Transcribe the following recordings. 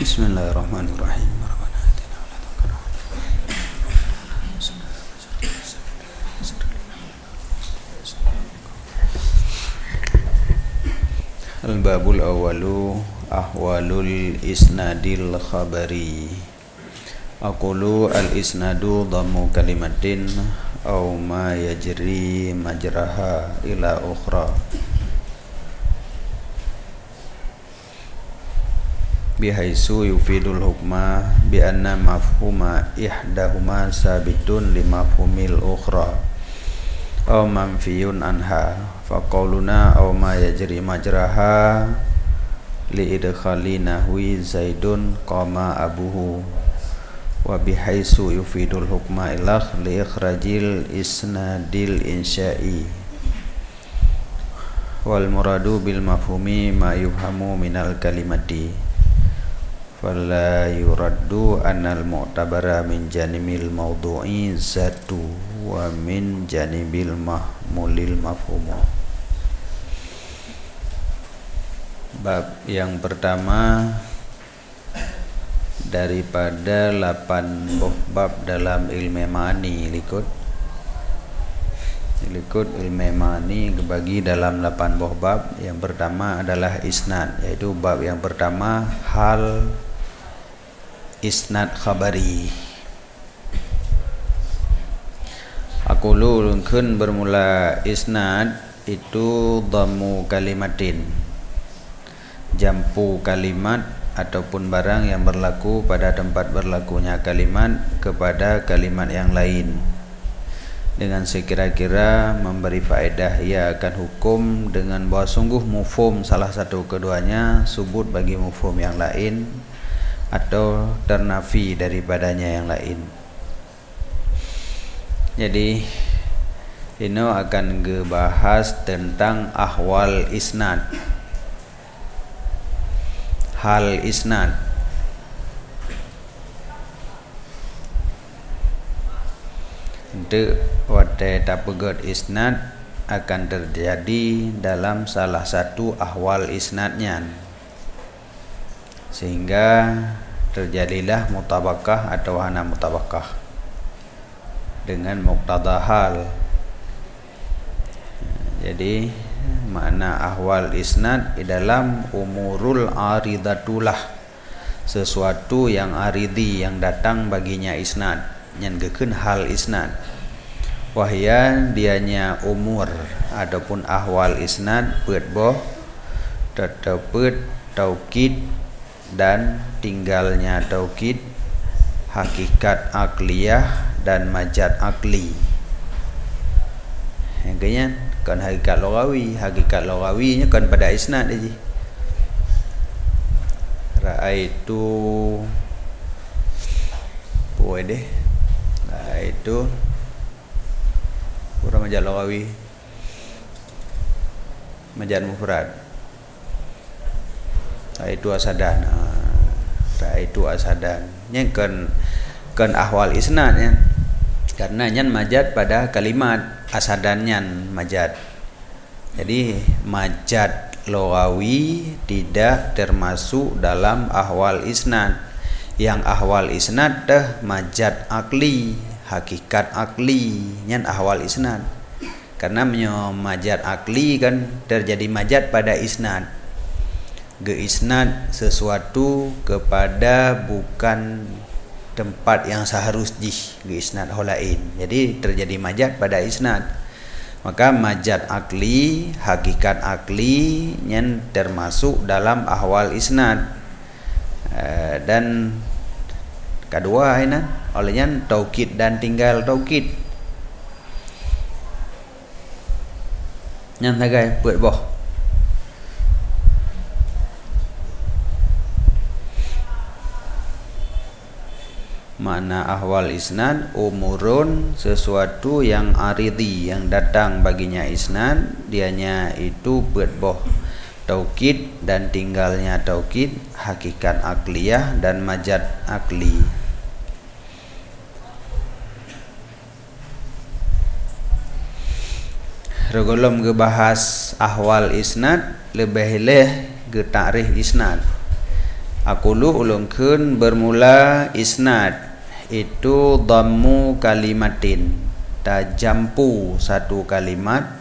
Bismillahirrahmanirrahim. Al-babul awalu ahwalul isnadil khabari. Aqulu al-isnadu dhammu kalimatin aw ma yajri majraha ila ukhra bihaisu yufidul hukma bi anna mafhuma ihdahuma sabitun li mafhumil ukhra aw manfiyun anha faqauluna aw ma yajri majraha li idkhali nahwi zaidun qama abuhu wa bihaisu yufidul hukma ilah li ikhrajil isnadil insya'i wal muradu bil mafhumi ma yufhamu minal kalimati fala yuraddu anal mu'tabara min janibil mawdu'i zatu wa min janibil mahmulil mafhumu. Bab yang pertama daripada 8 bab dalam ilmu ma'ani likut ilmu ma'ani dibagi dalam 8 bab. Yang pertama adalah isnad, yaitu bab yang pertama hal isnad khabari. Aqulu lungkeun bermula isnad itu dhammu kalimatin, jampu kalimat ataupun barang yang berlaku pada tempat berlakunya kalimat kepada kalimat yang lain dengan sekira-kira memberi faedah. Ia akan hukum dengan bahwa sungguh mufhum salah satu keduanya subut bagi mufhum yang lain atau ternafi daripadanya yang lain. Jadi ini akan ngebahas tentang ahwal isnad, hal isnad. Untuk wate tapegot isnad akan terjadi dalam salah satu ahwal isnadnya, sehingga terjadilah mutabakah atau hana mutabakah dengan muqtada hal. Jadi makna ahwal isnad dalam umurul aridatulah, sesuatu yang aridi yang datang baginya isnad, nyanggekeun hal isnad. Wahya dianya umur adapun ahwal isnad peut boh tetepet taukid dan tinggalnya taukid, hakikat akliyah dan majad akli. Yang kenya kan hakikat lughawinya kan pada isnad aja. Raaitu boleh itu kurang majad lughawi, majad mufrad. Itu asadan, itu asadan. Yang kan ahwal isnad ya, karena nyan majad pada kalimat, asadan nyan majad. Jadi majad lughawi tidak termasuk dalam ahwal isnad. Yang ahwal isnad dah majad akli, hakikat akli nyan ahwal isnad. Karena majad akli kan terjadi majad pada isnad. Isnad sesuatu kepada bukan tempat yang seharusnya isnad holain. Jadi terjadi majad pada isnad. Maka majad akli, hakikat akli yang termasuk dalam ahwal isnad. Dan kedua ini olehnya taukid dan tinggal taukid. Yang tagai buat boh. Makna ahwal isnad umurun, sesuatu yang aridi yang datang baginya isnad, dianya itu berboh taukid dan tinggalnya taukid, hakikat akliyah dan majad akli. Regolom gebahas ahwal isnad lebih leh ge ta'rif isnad. Aqulu ulungkeun bermula isnad itu dhammu kalimatin, tajampu satu kalimat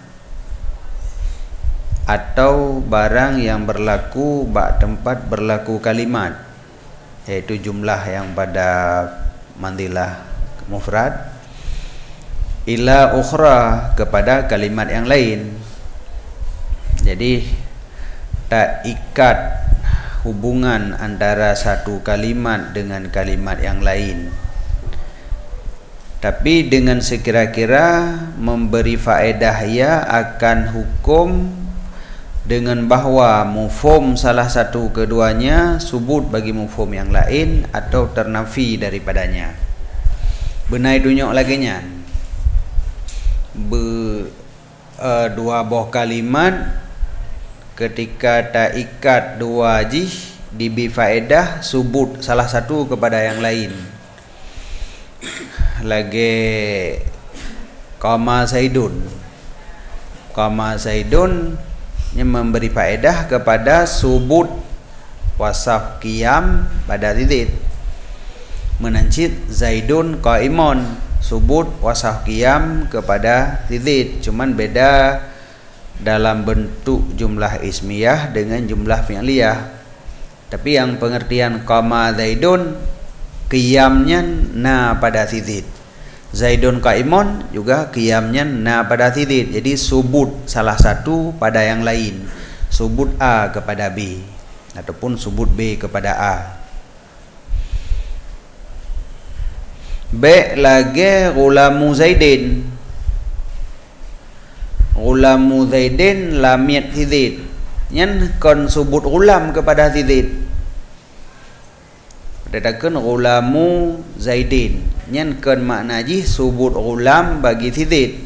atau barang yang berlaku bak tempat berlaku kalimat, yaitu jumlah yang pada mandilah mufrad, ila ukhra kepada kalimat yang lain. Jadi tak ikat hubungan antara satu kalimat dengan kalimat yang lain, tapi dengan sekira-kira memberi faedah ia akan hukum dengan bahawa mufhum salah satu keduanya subut bagi mufhum yang lain atau ternafi daripadanya. Benai dunyok lagi nya dua buah kalimat ketika tak ikat dua jih dibi faedah subut salah satu kepada yang lain. Lagi qama zaidun yang memberi faedah kepada subut wasaf qiyam pada titik. Menancit zaidun qaimun, subut wasaf qiyam kepada titik, cuman beda dalam bentuk jumlah ismiyah dengan jumlah fi'liyah. Tapi yang pengertian qama zaidun, qiyamnya na pada titik, zaidun qaimun juga qiyamnya na pada titik. Jadi subut salah satu pada yang lain, subut A kepada B ataupun subut B kepada A. B lagi ghulamu zaidin, ghulamu zaidin lamiyat titik, nyen kon subut ghulam kepada titik. Dadakan ghulamu zaidin, nyen kon makna ji subut ghulam bagi titik,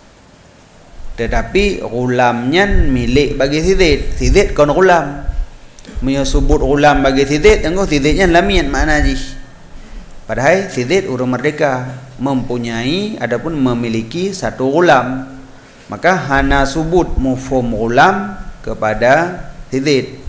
tetapi ghulamnya milik bagi titik, titik kon ghulam. Menyo subut ghulam bagi titik, tengok titiknya lamiyat makna ji. Padahal titik urang merdeka mempunyai adapun memiliki satu ghulam, maka hana subut mufhum ghulam kepada titik.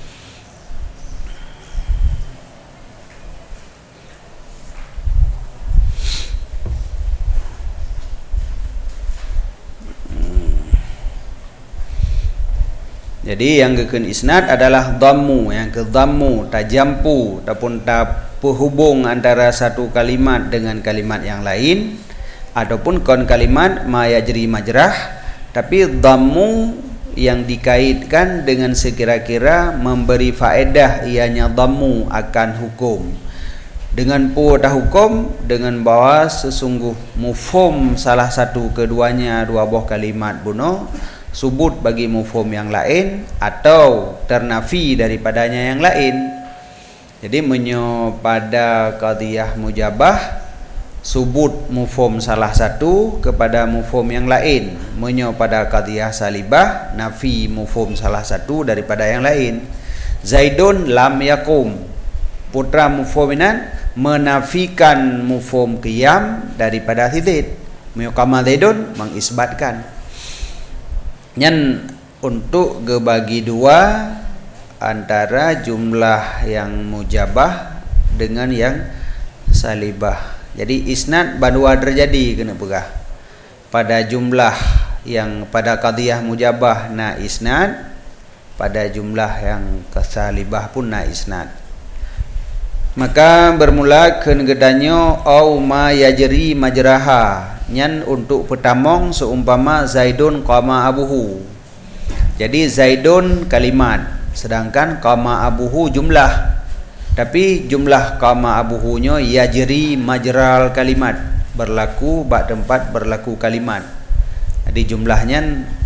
Jadi yang kekeun isnad adalah dhammu, yang ke dhammu tajampu ataupun hubung antara satu kalimat dengan kalimat yang lain, ataupun kon kalimat ma yajri majrah, tapi dhammu yang dikaitkan dengan sekira-kira memberi faedah ianya dhammu akan hukum. Dengan dah hukum dengan bahawa sesungguh mufhum salah satu keduanya dua buah kalimat bunuh subut bagi mufhum yang lain atau ternafi daripadanya yang lain. Jadi menyo pada qadhiyah mujabah subut mufhum salah satu kepada mufhum yang lain, menyo pada qadhiyah salibah nafi mufhum salah satu daripada yang lain. Zaidun lam yakum, putra mufhuminan menafikan mufhum qiyam daripada titik. Menyo qama zaidun mengisbatkan. Nyen untuk gebagi dua antara jumlah yang mujabah dengan yang salibah. Jadi isnad badua terjadi kena pegah. Pada jumlah yang pada qadhiyah mujabah na isnad, pada jumlah yang kesalibah pun na isnad. Maka bermula keun gedanyo au ma yajri majraha, nyan untuk petamong seumpama zaidun qama abuhu. Jadi zaidun kalimat, sedangkan qama abuhu jumlah, tapi jumlah qama abuhunyo yajri majral kalimat, berlaku bak tempat berlaku kalimat. Jadi jumlahnya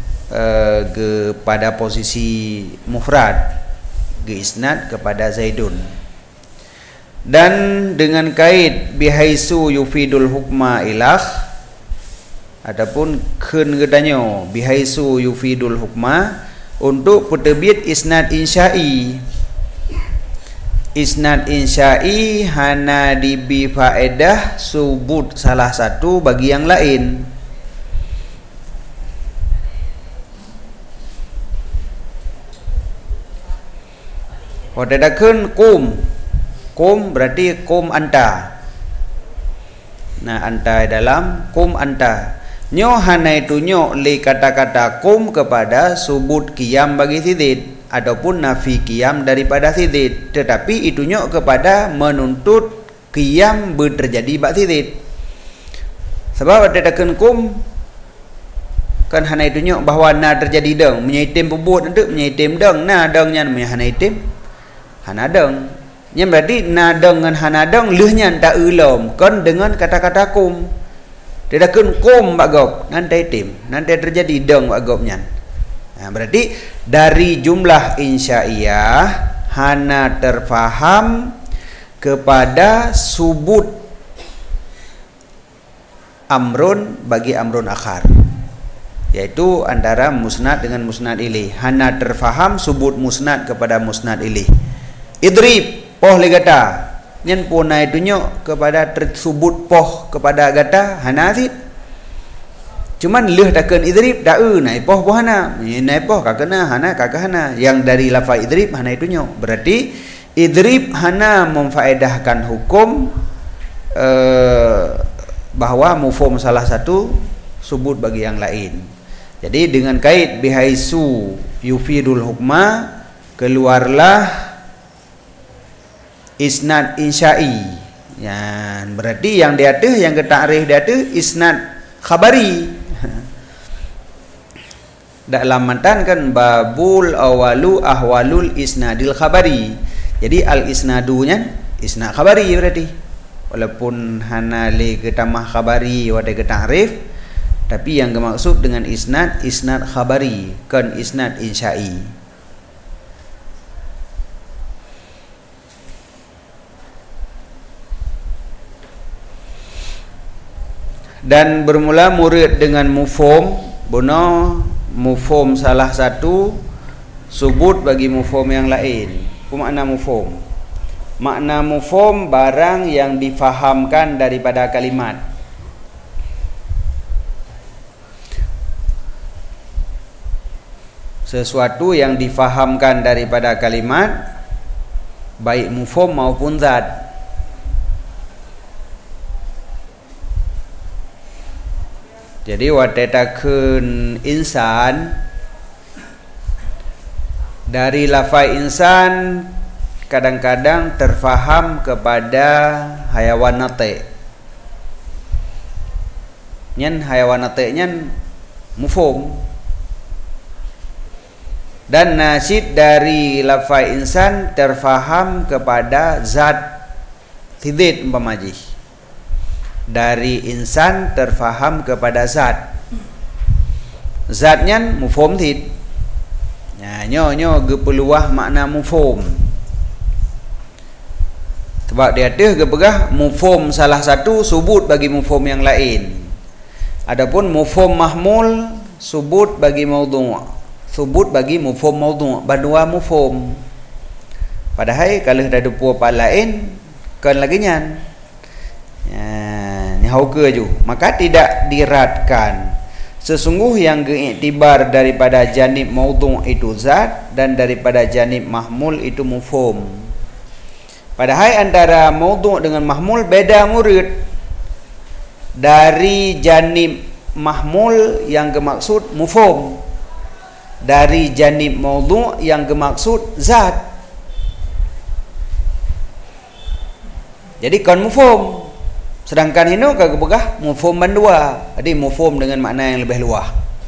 pada posisi mufrad, ge isnad kepada zaidun. Dan dengan kait bihaisu yufidul hukma ilah, adapun keun gedanyo bihaisu yufidul hukma untuk peterbit isnad insya'i. Isnad insya'i hana dibi faedah subut salah satu bagi yang lain. Wadadakeun kum berarti kum anta. Nah, anta dalam kum anta. Nyo hana itu nyo li kata-kata kum kepada subut qiyam bagi sidid ataupun nafi qiyam daripada sidid, tetapi itu nyo kepada menuntut qiyam terjadi bak sidid. Sebab wadadakeun kum kan hana itu nyo bahawa na terjadi deng menyaitim pebut untuk menyaitim deng na dengnya hana itim hana deng. Yang berarti na dengan hana deng leuhnya tak ulum kan dengan kata-kata kum. Tidak kun kum bagop nanti tim nanti terjadi deng bagopnya. Nah, berarti dari jumlah insya'iyah hana terfaham kepada subut amrun bagi amrun akhar, yaitu antara musnad dengan musnad ilaih. Hana terfaham subut musnad kepada musnad ilaih. Idrib poh le gata nyen puna itu nyok kepada tersubut poh kepada gata hana asid. Cuman leuh dakeun idrib da'u nai poh hana nai poh kakena hana kakahana yang dari lafaz idrib hana itu nyok. Berarti idrib hana memfaedahkan hukum bahwa mufhum salah satu subut bagi yang lain. Jadi dengan kait bihaisu yufidul hukma keluarlah isnad insya'i. Ya, berarti yang dia tu yang ke ta'rif dia tu isnad khabari. Dalam matan kan babul awalu ahwalul isnadil khabari. Jadi al isnadunya isnad khabari berarti. Walaupun hana li ke tamah khabari wa ke ta'rif, tapi yang dimaksud dengan isnad khabari kan isnad insya'i. Dan bermula murid dengan mufhum bono mufhum salah satu subut bagi mufhum yang lain. Apa makna mufhum? Makna mufhum barang yang difahamkan daripada kalimat. Sesuatu yang difahamkan daripada kalimat, baik mufhum maupun zat. Jadi wadatakeun insan, dari lafaz insan kadang-kadang terfaham kepada hayawan nate. Nyen hayawan nate nyen mufhum. Dan nasid dari lafaz insan terfaham kepada zat tidid umpamaji. Dari insan terfaham kepada zat. Zatnya mufhum tid. Ya, nyo gepeluah makna mufhum. Sebab dia ada gepegah mufhum salah satu subut bagi mufhum yang lain. Adapun mufhum mahmul subut bagi maudhu'. Subut bagi mufhum maudhu', berdua mufhum. Padahal kalau dah dua apa lain kan lagi nyan. Ni hauke ju, maka tidak diratkan. Sesungguh yang diiktibar daripada janib maudhu' itu zat dan daripada janib mahmul itu mufhum. Padahal antara maudhu' dengan mahmul beda murid. Dari janib mahmul yang bermaksud mufhum, dari janib maudhu' yang bermaksud zat. Jadi kan mufhum. Sedangkan ini kagak begah mufhum bandua. Jadi mufhum dengan makna yang lebih luas.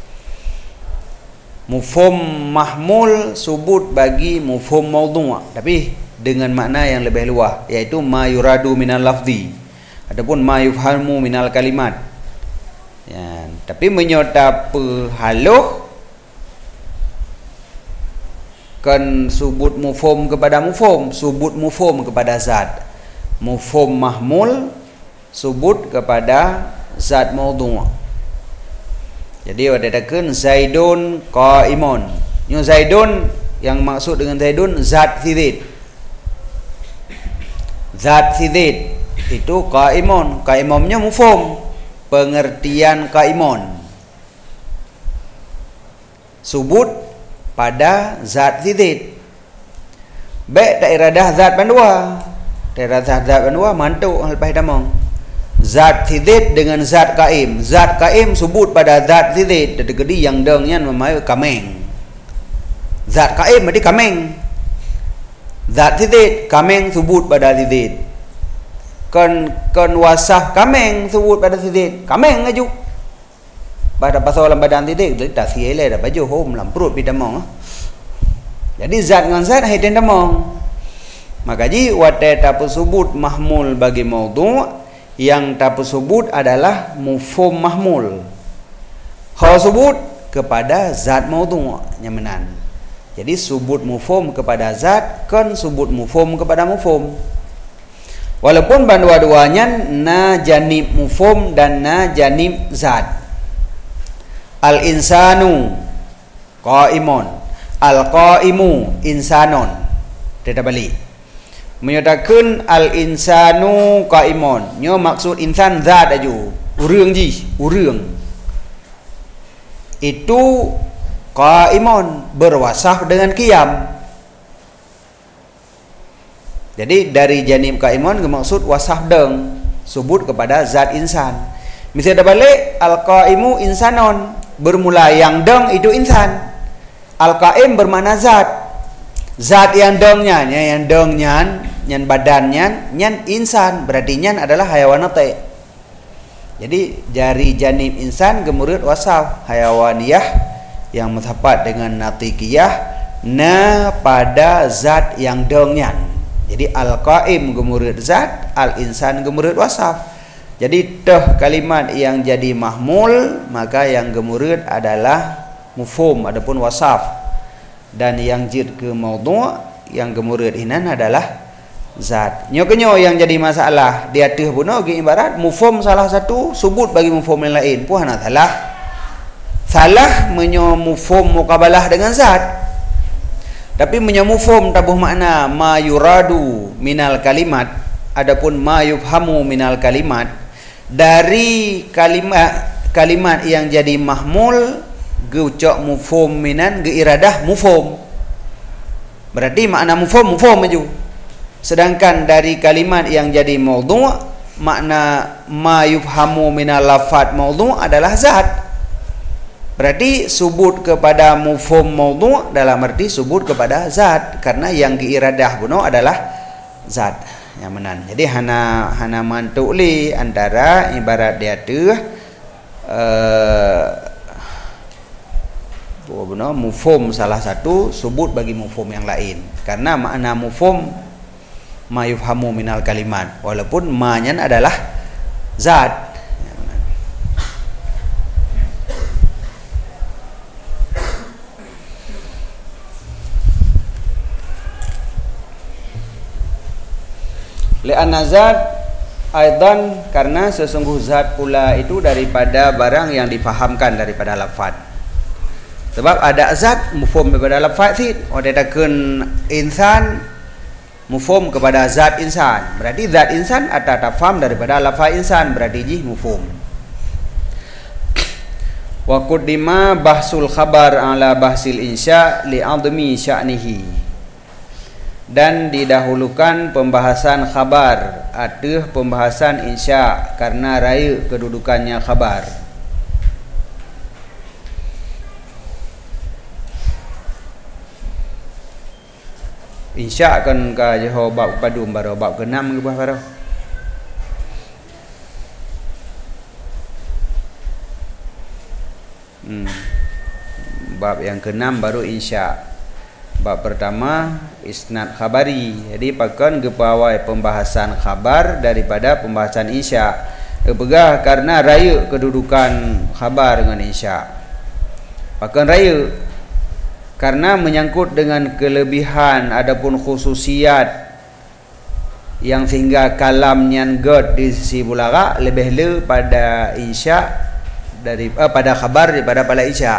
Mufhum mahmul subut bagi mufhum maudhu', tapi dengan makna yang lebih luas, yaitu ma yuradu minal lafzi ataupun ma yufhamu minal kalimat. Ya, tapi menyota pehaluh kan subut mufhum kepada mufhum, subut mufhum kepada zat. Mufhum mahmul subut kepada zat maudhu'. Jadi wadatakeun Zaidun qaimun. Nyo Zaidun yang maksud dengan Zaidun zat sidid. Zat sidid itu qaimun. Qaimumnya mufhum, pengertian qaimun subut pada zat sidid. Baik tak iradah zat bandua. Tak iradah zat bandua mantuk lepas damang. Zat sidid dengan zat qaim. Zat qaim sebut pada zat sidid. Dedegedi yang dengnya memayu kameng. Zat qaim berarti kameng. Zat sidid kameng sebut pada sidid. Kon wasaf kameng sebut pada sidid. Kameng aju. Pada pasal dalam badan sidid tak siele dah baju hom lam perut pi damang. Jadi zat dengan zat haiden damang. Maka ji wate tapu sebut mahmul bagi maudhu' yang tapu sebut adalah mufhum mahmul. Kau sebut kepada zat maudhu' nyamanan. Jadi sebut mufhum kepada zat kan sebut mufhum kepada mufhum. Walaupun dua-duanya na janib mufhum dan na janib zat. Al insanu qaimun. Al-qaimu insanon. Tidak balik. Menyatakan al-insanu qaimun. Nyo maksud insan zat aju. Urang ji, urang. Itu qaimun berwasaf dengan qiyam. Jadi dari janib qaimun maksud wasaf deng sebut kepada zat insan. Misalnya balik al-qaimu insanon, bermula yang deng itu insan. Al-qaim bermakna zat. Zat yang dengnya, yang dengnya, yang badannya, yang insan, berarti yang adalah hayawanate. Jadi jari janib insan gemurut wasaf hayawaniyah yang mutapat dengan natikiyah na pada zat yang dengnya. Jadi al-qaim gemurut zat, al-insan gemurut wasaf. Jadi kalimat yang jadi mahmul maka yang gemurut adalah mufhum adapun wasaf, dan yang jid ke maudhu' yang gemurut inan adalah zat. Nyo yang jadi masalah dia teh puno ge ibarat mufhum salah satu sebut bagi mufhum yang lain puana salah menyo mufhum muqabalah dengan zat, tapi menyo mufhum tabuh makna ma yuradu minal kalimat adapun ma yufhamu minal kalimat. Dari kalimat yang jadi mahmul geucok mufhum minan geiradah mufhum, berarti makna mufhum maju. Sedangkan dari kalimat yang jadi maudhu' makna ma yufhamu minal lafad maudhu' adalah zat, berarti sebut kepada mufhum maudhu' dalam arti sebut kepada zat karena yang geiradah buno adalah zat yang menan. Jadi hana mantuk li antara ibarat dia tu benar mufhum salah satu sebut bagi mufhum yang lain karena makna mufhum ma yufhamu minal kalimat walaupun ma-nya adalah zat. Li'anna zat aidan karena sesungguh zat pula itu daripada barang yang difahamkan daripada lafaz. Sebab ada zat mufhum kepada lafaz sid, odatakeun insan mufhum kepada zat insan. Berarti zat insan ada tafham daripada lafaz insan, berarti ji mufhum. Wa qaddima bahsul khabar ala bahsil insya li'admi sya'nihi. Dan didahulukan pembahasan khabar atas pembahasan insya karena raya kedudukannya khabar. Insya kan ka jeho bab padum baro bab ke-6 ke baro. Bab yang ke-6 baru insya. Bab pertama isnad khabari. Jadi pakan gepawai pembahasan khabar daripada pembahasan insya. Begah karena raya kedudukan khabar dengan insya. Pakan raya karena menyangkut dengan kelebihan adapun khususiat yang sehingga kalam nyan god di sisi bulaga lebih le pada insya dari pada khabar daripada pada insya.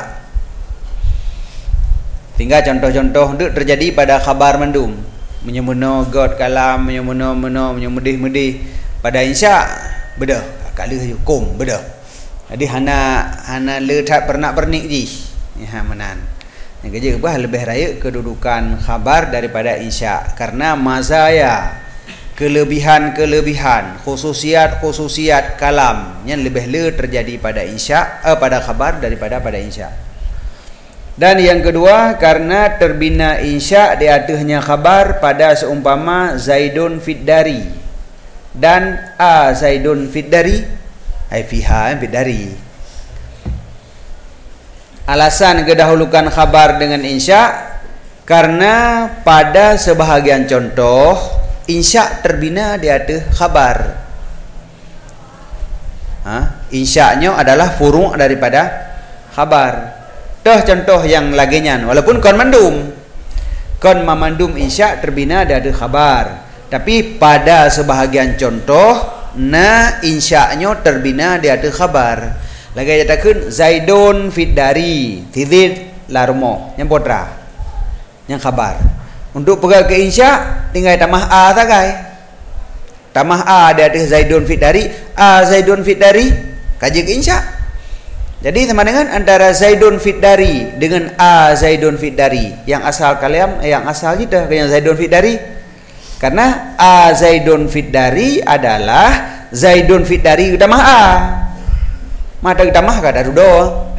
Sehingga contoh-contoh itu terjadi pada khabar mendum menyemuno god kalam menyemuno menyemedih pada insya beda kali hukum beda. Jadi hana le tak pernah pernik ji ya menan. Yang kerja apa lebih raya kedudukan khabar daripada insya, karena mazaya, kelebihan khususiat kalam yang lebih terjadi pada insya, pada khabar daripada pada insya. Dan yang kedua, karena terbina insya di atasnya khabar pada seumpama Zaidun fid dari dan Zaidun fid dari ai fiha fid dari. Alasan kedahulukan khabar dengan insya karena pada sebahagian contoh insya terbina di atas khabar. Insya-nya adalah furu' daripada khabar. Dah contoh yang laginya, walaupun kon memandum insya terbina di atas khabar, tapi pada sebahagian contoh insya-nya terbina di atas khabar. Lagi nyatakan Zaidun fid dari tidid larmo yang potra yang khabar. Untuk pegang ke insya tinggal tamah a sagai. Tamah a di atas Zaidun fit dari, Zaidun fit dari kaji ke insya. Jadi sama dengan antara Zaidun fit dari dengan Zaidun fit dari, yang asal kalam yang asal kita yang Zaidun fit dari. Karena Zaidun fit dari adalah Zaidun fit dari tamah a. Mata tamah kada rudo.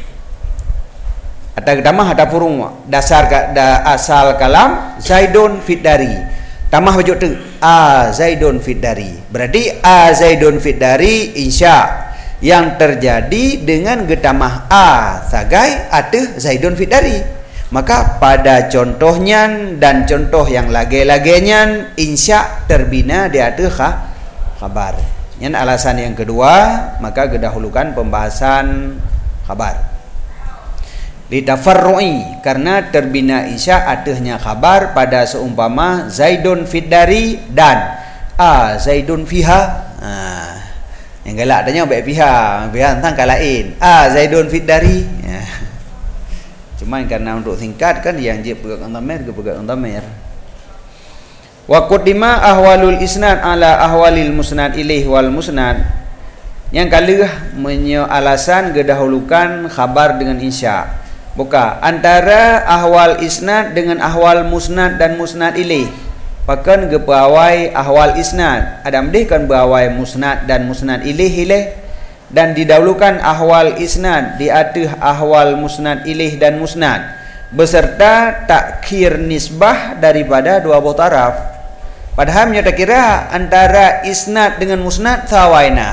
Ada tamah ada furung dasar asal kalam Zaidun fit dari. Tamah wujud tu Zaidun fit dari. Berarti Zaidun fit dari insya yang terjadi dengan getamah sagai atau Zaidun fit dari. Maka pada contohnya dan contoh yang lagi-laginya insya terbina di atas khabar. Yang alasan yang kedua, maka kedahulukan pembahasan khabar. Litafarru'i, karena terbina insya atasnya khabar pada seumpama Zaidun fit dari dan Zaidun fiha. Yang galak tanya baik fiha tentang kalain. Zaidun fit dari. Cuma karena untuk singkat kan yang je pegang damir ke pegang damir. Wa qaddima ahwalul isnad ala ahwalil musnad ilaih wal musnad. Yang kalah alasan kedahulukan khabar dengan insya. Buka antara ahwal isnad dengan ahwal musnad dan musnad ilaih. Pakan ke berawai ahwal isnad, ada mdih kan berawai musnad dan musnad ilaih dan didahulukan ahwal isnad di atas ahwal musnad ilaih dan musnad beserta takhir nisbah daripada dua buah taraf. Padahal nyata kira antara isnad dengan musnad sawaina.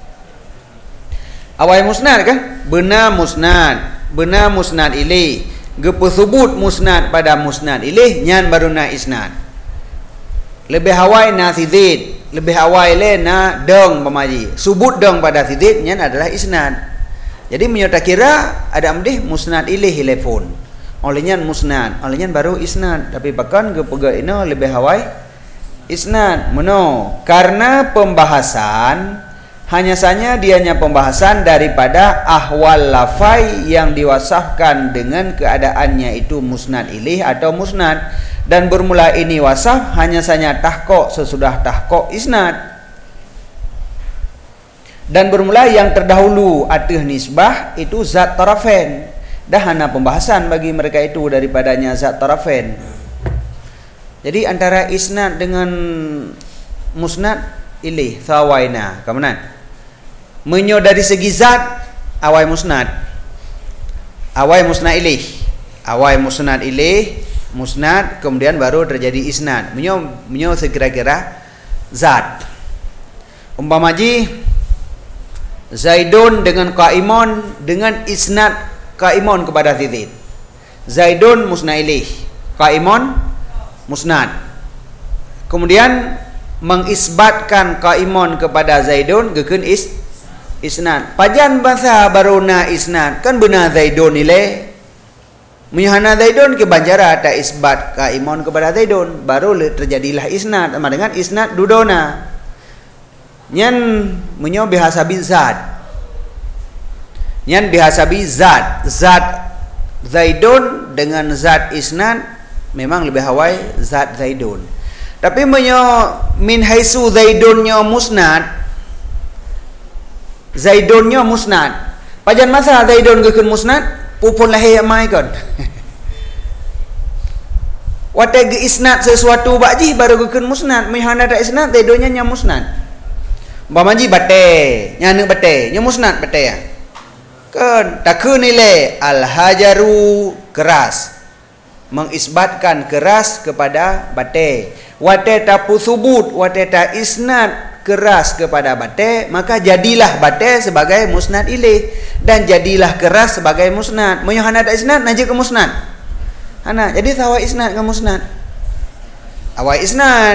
Awai musnad kan? Benar musnad ilaih. Gepesubut musnad pada musnad ilaih nyan baru na isnad. Lebih awai na sidid, lebih awai le na dong pemaji. Subut dong pada sidid nyan adalah isnad. Jadi menyata kira ada amdih musnad ilaih telefon. Olehnya musnad, olehnya baru isnad. Tapi bahkan gepega ini lebih awai isnad. Meno karena pembahasan hanya saja dianya pembahasan daripada ahwal lafai yang diwasafkan dengan keadaannya itu musnad ilaih atau musnad. Dan bermula ini wasaf hanya saja tahqiq sesudah tahqiq isnad. Dan bermula yang terdahulu atas nisbah itu zat tarafain. Dah hana pembahasan bagi mereka itu daripadanya zat tarafain. Jadi antara isnad dengan musnad ilaih sawaina kamanan. Menyo dari segi zat awai musnad. Awai musnad ilaih. Awai musnad ilaih musnad kemudian baru terjadi isnad. Menyo sekira-kira zat. Umpamaji Zaidun dengan Qaimun dengan isnad Qaimun kepada Zaid. Zaidun musnad ilaih, Qaimun musnad. Kemudian mengisbatkan Qaimun kepada Zaidun gekeun isnad. Pajan bahasa baruna isnad kan benar Zaidun ilaih. Menyahana Zaidun ke banjara ada isbat Qaimun kepada Zaidun, baru terjadilah isnad sama dengan isnad dudona. Nyan menyo bihasabi zat. Nyan bihasabi zat. Zat Zaidun dengan zat isnad memang lebih hawai zat Zaidun. Tapi menyo min haisu Zaidunnya musnad. Zaidunnya musnad. Pajan masa Zaidun gekeun musnad pupun lahir amai kon. Wate ge isnad sesuatu bakji baru gekeun musnad. Mihana da isnad dedonya nya musnad. Umpamaji bate, nyana bate, nya musnad bate ya. Kan takun nilai al-hajaru keras. Mengisbatkan keras kepada bate. Wate tapu subut, wate ta isnad keras kepada bate, maka jadilah bate sebagai musnad ilaih dan jadilah keras sebagai musnad. Mihana da isnad naji ke musnad. Hana, jadi awai isnad ke musnad. Awai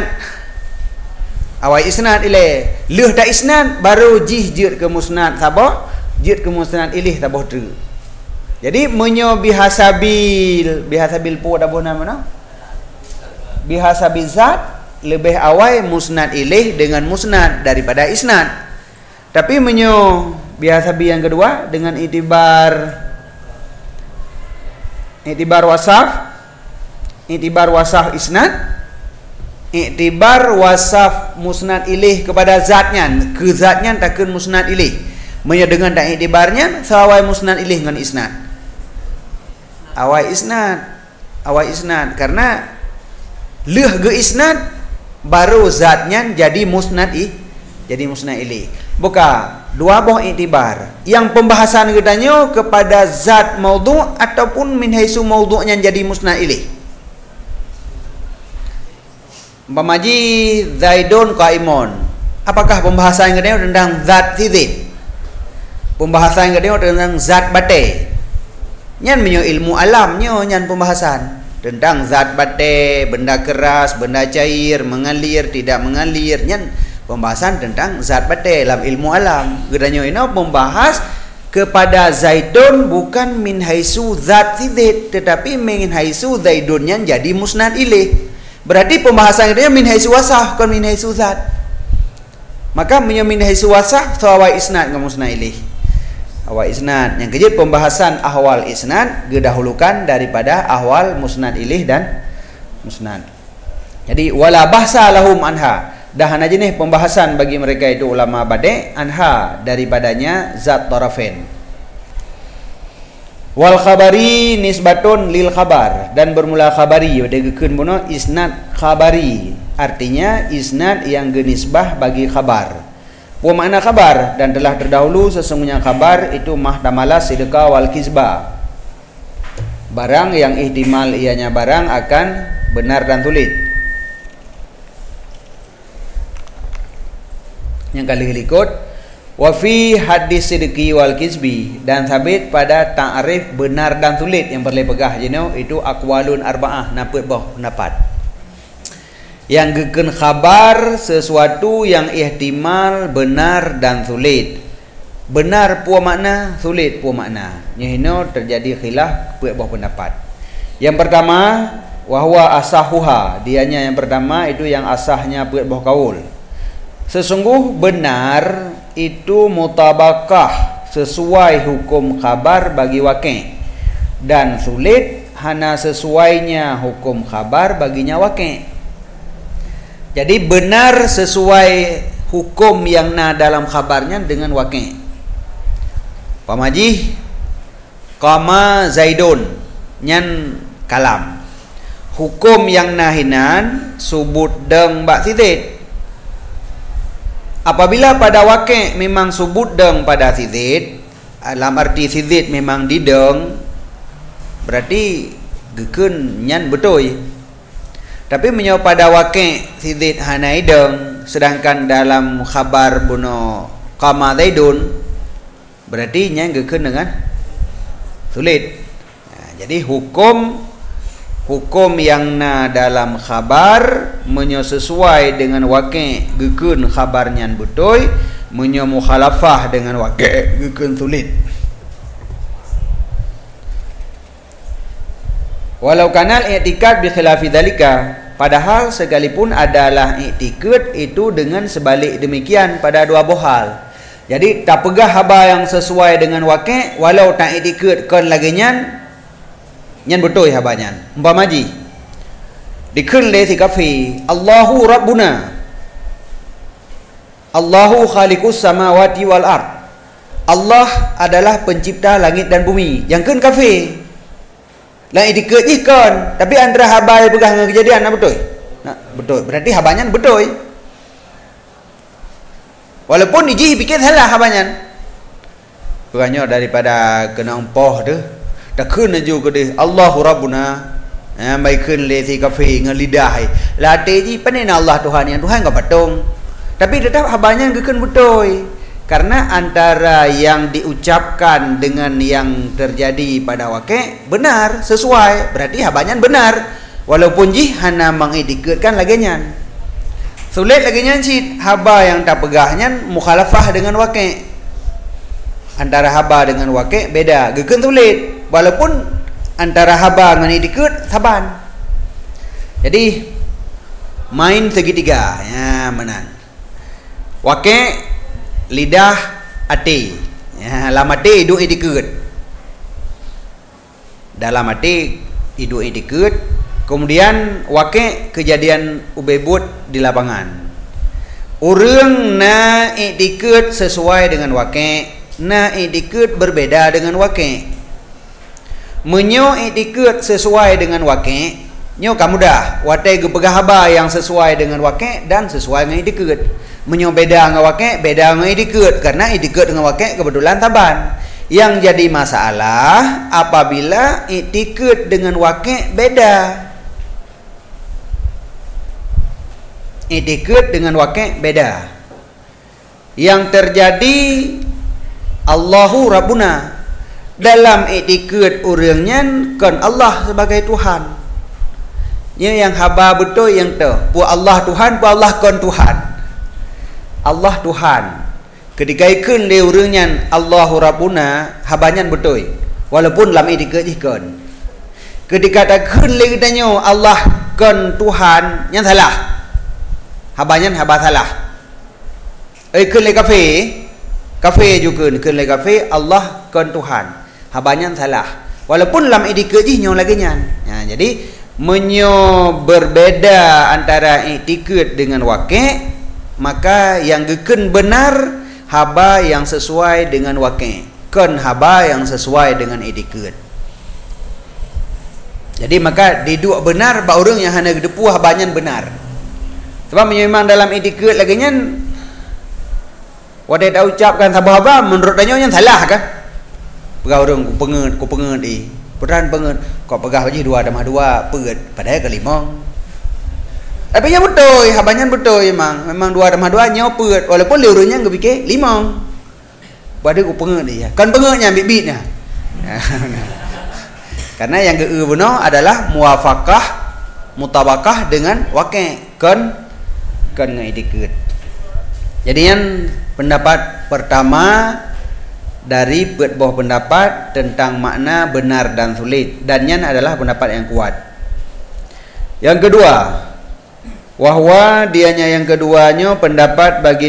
isnad ile. Leuh da isnad baru jih ke musnad sabo, jih ke musnad ilih taboh tu. Jadi menyo bihasabil po daboh nama no? Bihasabil zat lebih awai musnad ilih dengan musnad daripada isnad. Tapi menyo bihasabil yang kedua dengan itibar wasaf isnad, itibar wasaf musnad ilih kepada zatnya, ke zatnya takkan musnad ilih. Menyo dengan tak itibarnya sawai musnad ilih dengan isnad. Awai isnad karena leuh ge isnad baru zatnya jadi musnad ilih. Buka dua boh itibar. Yang pembahasan kitanya kepada zat maudhu' ataupun min haisu maudhu'nya jadi musnad ilaih. Umpamaji Zaidun qaimun. Apakah pembahasan kitanya tentang zat Zaid? Pembahasan kitanya tentang zat bate. Nyan menyo ilmu alamnya nyan pembahasan tentang zat bate, benda keras, benda cair, mengalir, tidak mengalir, nyan pembahasan tentang zat bate dalam ilmu alam. Gedanyo ini membahas kepada Zaidun bukan min haisu zat Zaid, tetapi min haisu Zaidunnya jadi musnad ilaih. Berarti pembahasan itu min haisu wasaf, bukan min haisu zat. Maka min haisu wasaf sawai isnad ke musnad ilaih. Awal isnad. Yang kejut pembahasan ahwal isnad gedahulukan daripada ahwal musnad ilaih dan musnad. Jadi wala bahsa lahum anha. Dah aja nih pembahasan bagi mereka itu ulama bade anha daripadanya zat tarafain. Wal khabari nisbatun lil khabar, dan bermula khabari pada gekeun bono isnad khabari, artinya isnad yang genisbah bagi khabar. Apa makna khabar? Dan telah terdahulu sesungguhnya khabar itu mahtamala sidqa wal kizba, barang yang ihtimal ianya barang akan benar dan sulit. Yang kali likut wa fi hadis sidqi wal kizbi, dan sabit pada ta'rif benar dan sulit yang boleh pegah jeno itu aqwalun arba'ah, naput boh pendapat. Yang gekeun khabar sesuatu yang ihtimal benar dan sulit. Benar puas makna, sulit puas makna. Nyehino terjadi khilaf puas boh pendapat. Yang pertama wa huwa asahuha, dianya yang pertama itu yang asahnya puas boh kaul. Sesungguh benar itu mutabakah sesuai hukum khabar bagi waqi', dan sulit hana sesuainya hukum khabar baginya waqi'. Jadi benar sesuai hukum yang dalam khabarnya dengan waqi'. Pamaji qama Zaidun nyan kalam. Hukum yang nahinan subut deng bak Zaid. Apabila pada waqi' memang subut deng pada si Zaid, dalam arti si Zaid memang dideng, berarti gekeun nyan betul. Tapi menyo pada waqi' si Zaid hanai deng, sedangkan dalam khabar buno qama Zaidun, berarti nyan gekeun dengan sulit. Nah, jadi hukum yang dalam khabar menyo sesuai dengan waqi' gekeun khabarnya betul, menyo mukhalafah dengan waqi' gekeun sulit. Walau kanal i'tikad bi khilafi dzalika, padahal sekalipun adalah i'tikad itu dengan sebalik demikian pada dua bohal. Jadi tak pegah haba yang sesuai dengan waqi', walau tak i'tikad kon lagi nyan betul habanya. Umpamaji dikeun le si kafi Allahu Rabbuna, Allahu khaliqus samawati wal ard, Allah adalah pencipta langit dan bumi. Yang keun kafi Lah idikut je kon, tapi antara haba yang pegang dengan kejadian nak betul. Nak betul. Berarti habanya betul. Walaupun iji fikir salah habanya. Bukannya daripada kena empoh tu, dah kena juga dia Allahu Rabbuna. Baik kun le si kafe dengan lidah. Latih ji panen Allah Tuhan yang Tuhan kau patung. Tapi tetap habanya kekun betul. Karena antara yang diucapkan dengan yang terjadi pada wakil benar, sesuai, berarti habanya benar. Walaupun ji hana mengidikatkan laginya. Sulit laginya sih haba yang tak pegahnya mukhalafah dengan wakil. Antara haba dengan wakil beda, gekun sulit. Walaupun antara haba dengan idikat saban. Jadi main segitiga, ya menang. Wakil lidah ati, ya, dalam hati hidup idikat, dalam hati hidup idikat. Kemudian wakil kejadian ubebut di lapangan. Orang na idikat sesuai dengan wakil, na idikat berbeda dengan wakil. Menyo idikat sesuai dengan wakil, nyo kamu dah watai gepegah haba yang sesuai dengan wakil dan sesuai dengan idikat. Menyo beda dengan wakil, beda dengan idikat. Karena idikat dengan wakil kebetulan taban. Yang jadi masalah apabila idikat dengan wakil beda. Idikat dengan wakil beda. Yang terjadi Allahu Rabbuna. Dalam idikat orangnya kan Allah sebagai Tuhan. Yang haba betul yang tu. Pu Allah Tuhan, pu Allah kan Tuhan. Allah Tuhan. Ketika ikun dia orangnya Allahu Rabbuna, habanya betul. Walaupun dalam idikat ikun. Ketika tak kun lagi tanya Allah kan Tuhan, yang salah. Habanya haba salah. Ikun lagi kafe juga ikun lagi kafe Allah kan Tuhan. Habanya salah. Walaupun dalam idikat nyo lagi nya. Ya, jadi menyo berbeda antara idikat dengan wakil. Maka yang gekun benar haba yang sesuai dengan wakil, kan haba yang sesuai dengan idikat. Jadi maka diduk benar ba orang yang hana gedepu habanya benar. Sebab memang dalam idikat lagi nya wadai dah ucapkan sabah haba menurut danyo yang salah kan. Pegah orang ku pengen di. Peran pengen kau pegah aja 2 tambah 2 peut padahal ke 5. Tapi yang betul, habanya betul memang 2 tambah 2 nyopet. Walaupun liurnya nggak fikir 5. Pada aku pengen dia. Kan pengennya bibitnya. Karena yang benar adalah muwafaqah, mutabakah dengan wakil. Kan ngaidikat. Jadi yang pendapat pertama dari buah pendapat tentang makna benar dan sulit. Dan yang adalah pendapat yang kuat. Yang kedua, wahwa dianya yang keduanya pendapat bagi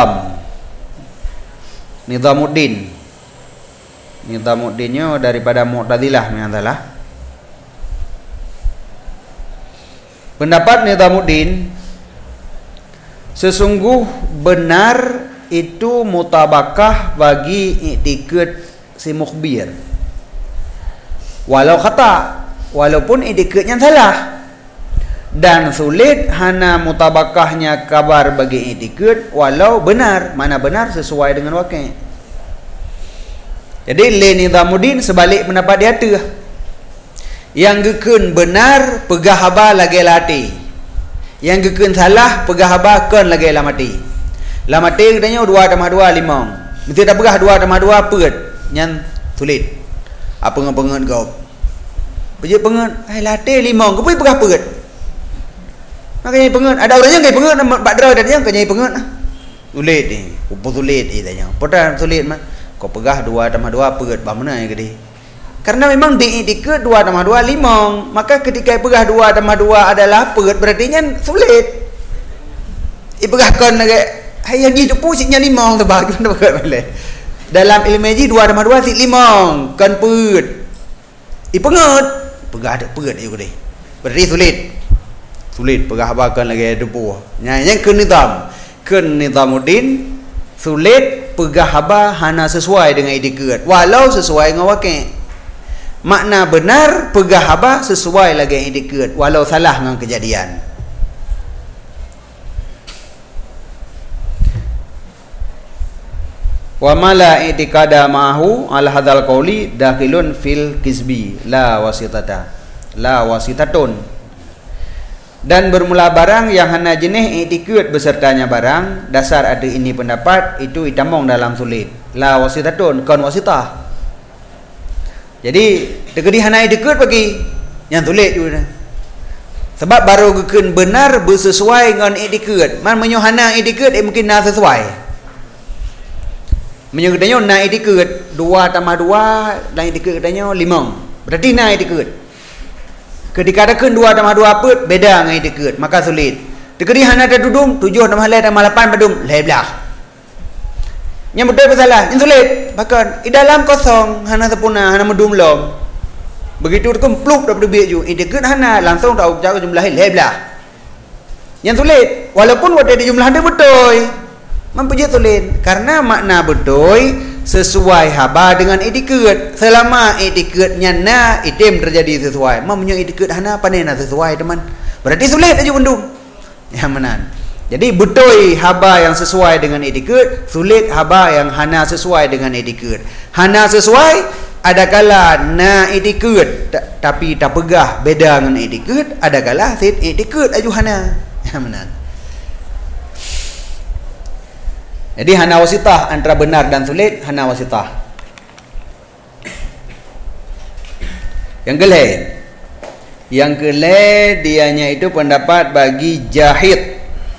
Nizamuddin. Nizamuddinnya daripada Mu'tazilah menyantalah. Pendapat Nizamuddin, sesungguh benar itu mutabakah bagi i'tiqad si mukhbir. Walau khata, walaupun i'tiqadnya salah. Dan sulit hana mutabakahnya kabar bagi i'tiqad walau benar, mana benar sesuai dengan wakil. Jadi Nizamuddin sebalik pendapat dia tu. Yang gekun benar pegah haba lagi lati. Yang gekun salah pegah haba kan lagi lamati. Lamati katanya 2 tambah 2 5. Mesti dah pegah 2 tambah 2 peut. Yang sulit. Apa pengen kau? Pergi pengen, lati 5 kau pergi pegah peut. Makanya pengen, ada orangnya kayak pengen badra dan yang kayak pengen. Sulit ni, upo sulit ni tanya. Potan sulit mah. Kau pegah 2 tambah 2 peut bah mana yang gede. Karena memang diikut 2 tambah 2 5. Maka ketika pegah 2 tambah 2 adalah peut berarti nya sulit. Ipegahkan lagi hai yang gitu pusingnya 5 tu bah gimana boleh. Dalam ilmu ji 2 tambah 2 si 5 kan peut. Ipengut pegah ada peut je gede. Berarti sulit pegah bakan lagi debu. Yang Nizamuddin sulit pegah haba hana sesuai dengan i'tiqad walau sesuai dengan wakil. makna benar pegah haba sesuai lagi yang dikut walau salah dengan kejadian. Wa mala i'tiqada ma'ahu ala hadzal qauli dakhilun fil kizbi la wasitatun. Dan bermula barang yang hana jenis i'tiqad besertanya barang dasar ada ini pendapat itu itamong dalam sulit la wasitatun kon wasitah. Jadi dekedi hana i'tiqad bagi yang sulit juga. Sebab baru gekeun benar bersesuai dengan i'tiqad. Man menyohana i'tiqad mungkin na sesuai. Menyebutnya na i'tiqad 2 tambah 2 dan i'tiqad katanya 5. Berarti na i'tiqad. Ketika ada 2 tambah 2 apa beda dengan i'tiqad, maka sulit. Dekedi hana ada dudum 7 tambah 8 tambah 8 badum lebelah. Yang betul bersalah, yang sulit. Bahkan di dalam kosong hana sempurna, hana medum lom. Begitu kempluk dah berbeza ju. I'tiqad hana langsung tak ucap jumlah lebelah. Yang sulit, walaupun ada jumlah ada betul. Mempunyai sulit karena makna betul sesuai haba dengan i'tiqad. Selama i'tiqadnya na item terjadi sesuai. Mempunyai i'tiqad hana pandai na sesuai teman. Berarti sulit aja bendung. Ya menan. Jadi betul haba yang sesuai dengan i'tiqad, sulit haba yang hana sesuai dengan i'tiqad. Hana sesuai adakala na i'tiqad tapi tak pegah beda dengan i'tiqad, adakala sit i'tiqad aju hana. Ya menan. Jadi hana wasitah antara benar dan sulit, hana wasitah. Yang kelih dianya itu pendapat bagi jahid.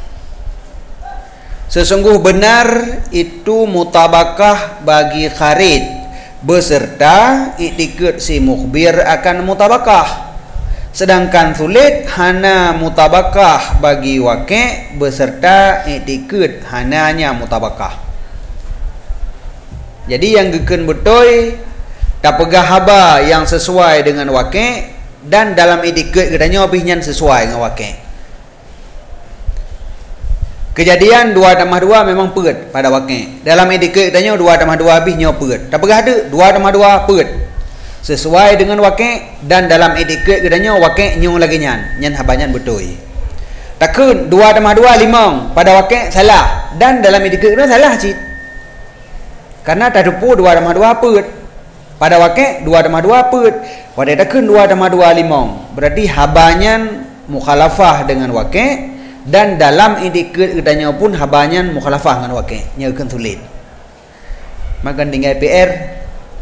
Sesungguh benar itu mutabakah bagi kharid beserta i'tiqad si mukhbir akan mutabakah. Sedangkan sulit hana mutabakah bagi waqi' beserta i'tiqad hananya mutabakah. Jadi yang gekeun betul tak pegah haba yang sesuai dengan waqi' dan dalam i'tiqad katanya opinion sesuai dengan waqi'. Kejadian 2 tambah 2 memang peut pada waqi'. Dalam i'tiqad katanya 2 tambah 2 habisnya peut. Tak pegah ada 2 tambah 2 peut. Sesuai dengan waqi' dan dalam i'tiqad katanya waqi' nyu lagi nyan habanyan betul. Takun 2 tambah 2 5 pada waqi' salah dan dalam i'tiqad katanya salah cik. Karena tak depu 2 tambah 2 peut. Pada waqi' 2 tambah 2 peut. Pada takun 2 tambah 2 5. Berarti habanyan mukhalafah dengan waqi' dan dalam i'tiqad katanya pun habanyan mukhalafah dengan waqi'. Nyakeun sulit. Maka tinggal PR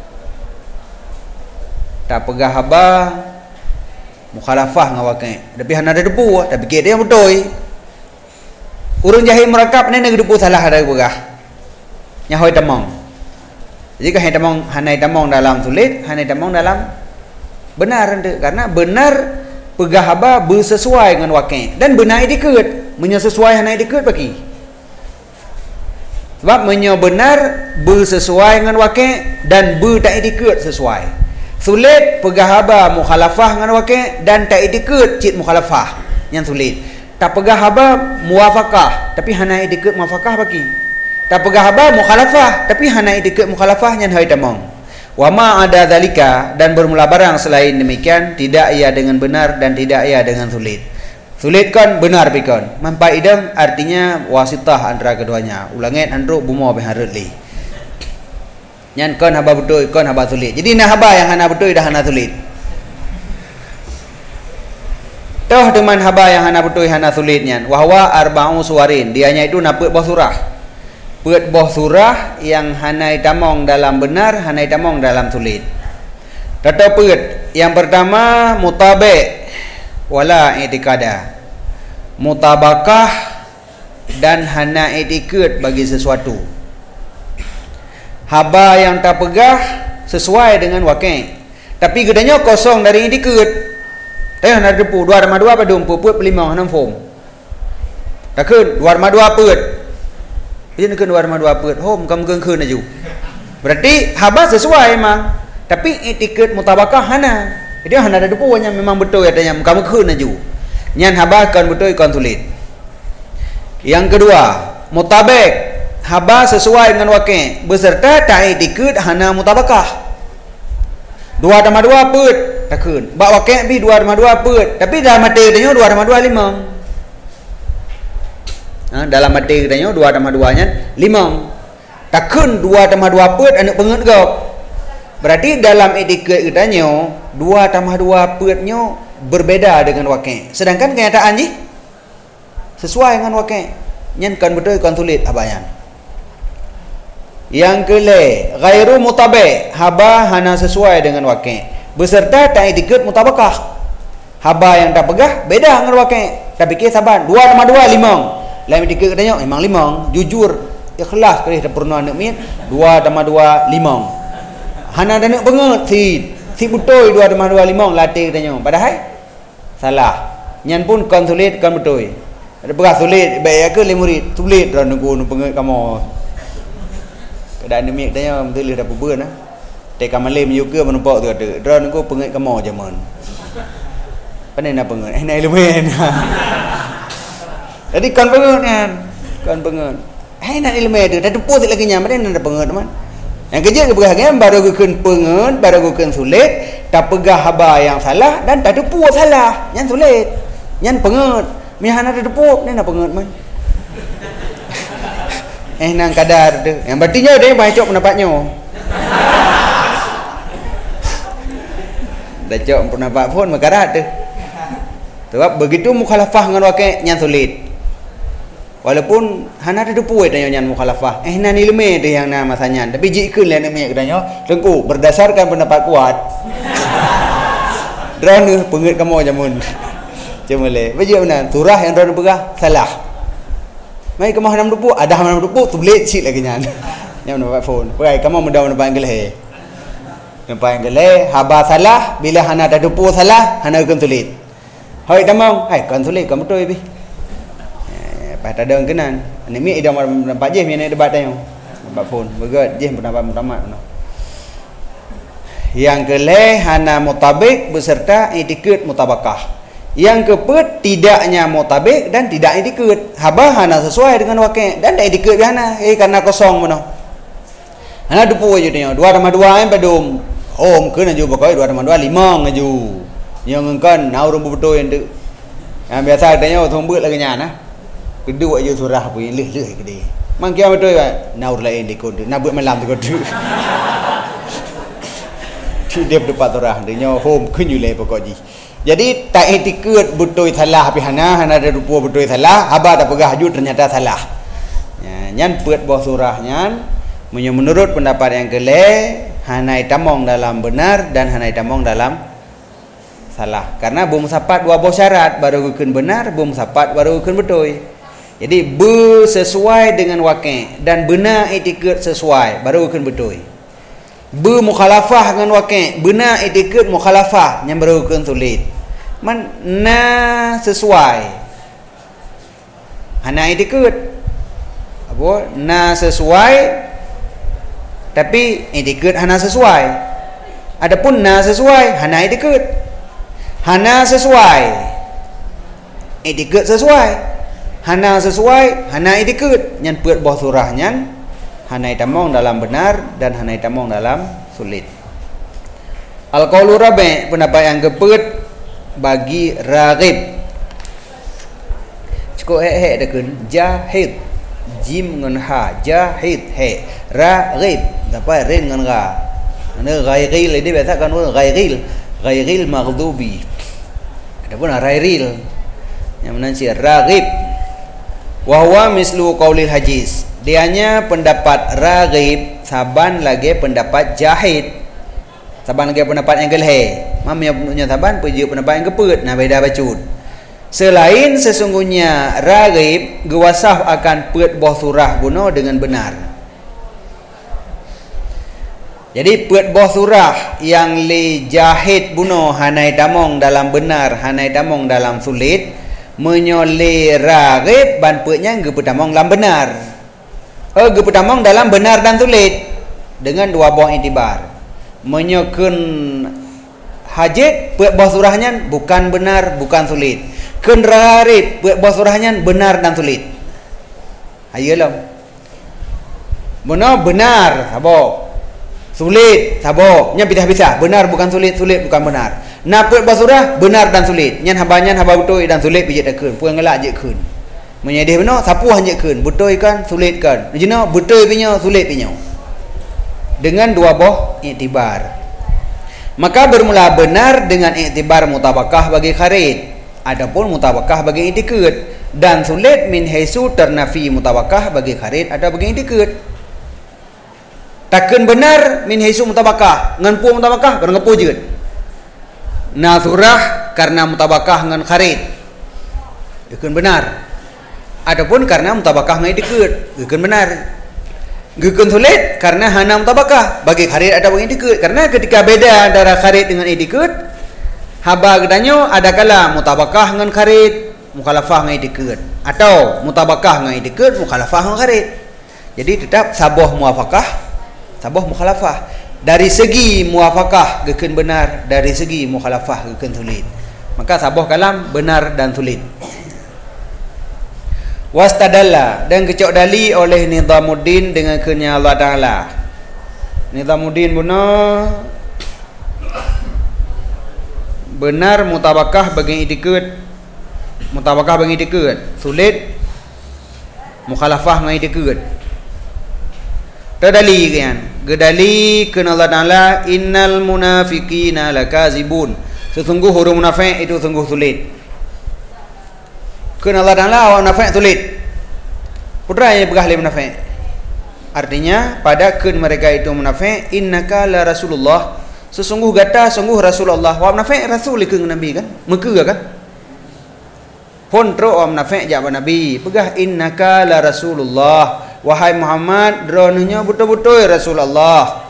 tak pegah haba mukhalafah dengan waqi'. Tapi hana ada depu, tapi fikir dia betul. Urang jahil merakap ni negeri depu salah ada pegah. Nya hoi tamong. Jadi kan tamong hana tamong dalam sulit, hana tamong dalam benar ente. Karena benar pegah haba bersesuai dengan waqi' dan benar i'tiqad, menyesuai hana i'tiqad bagi. Sebab benar bersesuai dengan waqi' dan tak i'tiqad sesuai. Sulit pegah haba mukhalafah dengan waqi' dan tak i'tiqad cit mukhalafah yang sulit. Tak pegah haba muwafaqah tapi hana i'tiqad muwafaqah bagi. Tak pegah haba mukhalafah tapi hana i'tiqad mukhalafah yang hai tamam. Wa ma ada zalika dan bermula barang selain demikian tidak ia dengan benar dan tidak ia dengan sulit. Sulit kan benar pikon. Mampai idam artinya wasitah antara keduanya. Ulangit andro bumo beharli. Yang kon haba betul, kon haba sulit. Jadi nah haba yang hana betul dah hana sulit. Toh dengan haba yang hana betul hana sulitnya. Wahwa arba'u suwarin. Dianya itu naput boh surah. Put boh surah yang hana tamong dalam benar, hana tamong dalam sulit. Tata put. Yang pertama mutabi' wala i'tiqada. Mutabakah dan hana i'tiqad bagi sesuatu. Haba yang tak pegah sesuai dengan waqi'. Tapi gedanya kosong dari i'tiqad. Teh nak depu 2 tambah 2 pada 4 put 5 6 form. Takun 2 tambah 2 put. Jadi nak 2 tambah 2 put. Hom kamu keun aju. Berarti haba sesuai memang. Tapi i'tiqad mutabakah hana. Jadi hana ada depu nya memang betul katanya kamu keun aju. Nyan haba kan betul kan sulit. Yang kedua, mutabik haba sesuai dengan waqi' beserta tak i'tiqad hana mutabakah. 2 tambah 2 put takun bak wakek bi 2 tambah 2 put tapi dalam mati katanya 2 tambah 2 limang. Dalam mati katanya 2 tambah 2 nya limang. Takun 2 tambah 2 put anak pengut kau. Berarti dalam etiket katanya 2 tambah 2 putnya berbeda dengan wakek. Sedangkan kenyataan ni sesuai dengan wakek. Nyan kan betul kan sulit abayan. Yang kele ghairu mutabi haba hana sesuai dengan wakek beserta tak etiket mutabakah. Haba yang tak pegah beda dengan wakek. Tapi ke saban 2 tambah 2 limang. Lain etiket katanya memang limang, jujur ikhlas kerih tak pernah nak min 2 tambah 2 limang. Hana dah nak pengut si betul 2 tambah 2 limang latih katanya. Padahal salah. Nyan pun kan sulit kan betul. Ada beras sulit baik ke le murid sulit dah nunggu pengut kamu. Keadaan demi katanya betul dah puber nah. Tek kamalem juga menumpak tu ada. Dah nunggu pengut kamu zaman. Pandai nak pengut. Nak ilmuan. Jadi kan pengut kan. Kan pengut. Nak ilmuan tu dah tepuk lagi nyam pandai nak pengut teman. Yang kerja ke berhagian baru guken pengut, baru guken sulit, tak pegah haba yang salah dan tak tepuk salah. Yang sulit. Yang pengut. Mihan ada tepuk, ni nak pengut man. Nang kadar tu. Yang berartinya dia baca pendapatnya. Dah cok pendapat pun makarat tu. Sebab begitu mukhalafah dengan wakil yang sulit. Walaupun hana ada tepuk tanya yang mukhalafah. Nan ilmu tu yang nama masanya. Tapi jikun lah nama katanya. Tengku berdasarkan pendapat kuat. Drone pengut kamu jamun. Cuma le. Baju mana? Surah yang drone pegah salah. Mai kamu hanam tepuk, ada hanam tepuk sulit sikit lagi nyan. Yang nampak phone. Perai kamu mudah nampak angle. Nampak angle haba salah bila hana ada tepuk salah, hana akan sulit. Hai tamam, hai kan sulit kamu betul bi. Pas tak ada kenan. Ni mi ida nampak je ni debat tanya. Nampak phone. Begot je pendapat mutamat. Yang kele hana mutabik beserta etiket mutabakah. Yang keput tidaknya mutabik dan tidak etiket. Haba hana sesuai dengan wakil dan tak etiket hana. Karena kosong mana. Hana depu aja dia. 2 tambah 2 yang padum. Oh mungkin aju pakai 2 tambah 2 5 aju. Yang kan naurung betul yang tu. Yang biasa katanya thombut lagi nya nah. Kedua aja surah pun leh-leh gede. Mang kia betul kan? Naur lain di kode. Nak buat malam di kode. Dia depan surah dia home kunjulai pokok ji. Jadi tak etiket betul salah pi hana ada rupa betul salah, haba tak pegah ju ternyata salah. Nyan peut bawah surah nyan menurut pendapat yang kele hanai tamong dalam benar dan hanai tamong dalam salah. Karena bum sapat dua buah syarat baru guken benar, bum sapat baru guken betul. Jadi bersesuai dengan wakil dan benar etiket sesuai baru guken betul. Bermukhalafah dengan wakil, benar etiket mukhalafah yang baru guken sulit. Mana sesuai hana etiket apa na sesuai tapi etiket hana sesuai. Adapun na sesuai hana etiket. Hana sesuai etiket sesuai. Hana sesuai hana etiket. Nyan peut bawah surah nyan hanai tamong dalam benar dan hanai tamong dalam sulit. Al-qaulu rabi' pendapat yang kepeut bagi raghib. Cukup he dekun jahid jim ngan ha jahid he raghib dapat rin ngan ga. Ana ghairil ini biasa kan ghairil maghdubi. Adapun ghairil yang menanci raghib wa huwa mislu qaulil hajiz. Dianya pendapat raghib saban lagi pendapat jahid. Saban lagi pendapat yang gelhe. Mam yang punya saban punya pendapat yang kepeut. Nah beda bacut. Selain sesungguhnya raghib gewasaf akan peut bawah surah guna dengan benar. Jadi peut bawah surah yang li jahid buno hanai tamong dalam benar, hanai tamong dalam sulit, menyole raghib ban peutnya gepetamong dalam benar. Gepetamong dalam benar dan sulit dengan dua buah itibar. Menyokun hajit peut bawah surahnya bukan benar bukan sulit. Kun raghib peut bawah surahnya benar dan sulit. Ayolah. Benar benar sabo. Sulit, sabar. Nya pisah-pisah. Benar bukan sulit, sulit bukan benar. Naput basurah, benar dan sulit. Nyan haba betul dan sulit pijit dekeun. Puang ngelak je keun. Menyedih benar, sapuah je keun. Betul kan, sulit kan. Jena betul pinya, sulit pinya. Dengan dua boh iktibar. Maka bermula benar dengan iktibar mutabakah bagi kharid. Adapun mutabakah bagi itikad. Dan sulit min haisu ternafi mutabakah bagi kharid ada bagi itikad. Takkan benar min haisu mutabakah ngan pu mutabakah barang ngepu je. Nazurah karena mutabakah ngan kharid. Gekeun benar. Adapun karena mutabakah ngan itikad, gekeun benar. Gekeun sulit karena hana mutabakah bagi kharid ada bagi itikad. Karena ketika beda antara kharid dengan itikad, haba gedanyo ada kala mutabakah ngan kharid, mukhalafah ngan itikad, atau mutabakah ngan itikad, mukhalafah ngan kharid. Jadi tetap sabuh muwafaqah, sabuh mukhalafah. Dari segi muwafaqah gekeun benar, dari segi mukhalafah gekeun sulit. Maka sabuh kalam benar dan sulit. Wastadalla dan kecok dali oleh Nizamuddin dengan kenya Allah Ta'ala. Nizamuddin benar mutabakah bagi itikad, mutabakah bagi itikad, sulit mukhalafah dengan itikad. Terdali kan, gedali kena Allah Ta'ala, innal munafiqina lakazibun. Sesungguh huruf munafik itu sungguh sulit. Kena Allah Ta'ala awak munafik sulit. Putra yang pegah le munafik. Artinya pada kun mereka itu munafik, innaka la rasulullah. Sesungguh gata sungguh Rasulullah. Wa munafik rasul ke Nabi kan? Meka kan? Pun tro wa munafik jawab Nabi, pegah innaka la rasulullah. Wahai Muhammad, dronnya betul-betul Rasulullah.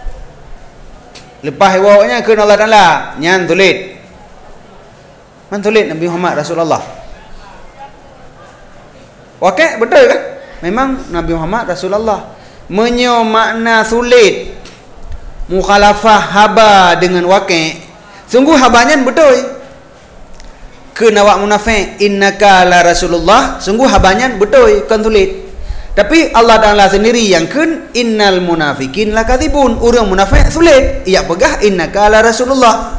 Lepas wawaknya ke Allah Ta'ala, nyan tulit. Man tulit Nabi Muhammad Rasulullah. Wakil betul kan? Memang Nabi Muhammad Rasulullah. Menyo makna sulit, mukhalafah haba dengan wakil. Sungguh habanya betul. Ke nawak munafik, innaka la Rasulullah. Sungguh habanya betul, kan tulit. Tapi Allah Ta'ala sendiri yang kun innal munafikin lakadzibun. Orang munafik sulit. Ia pegah innaka la Rasulullah.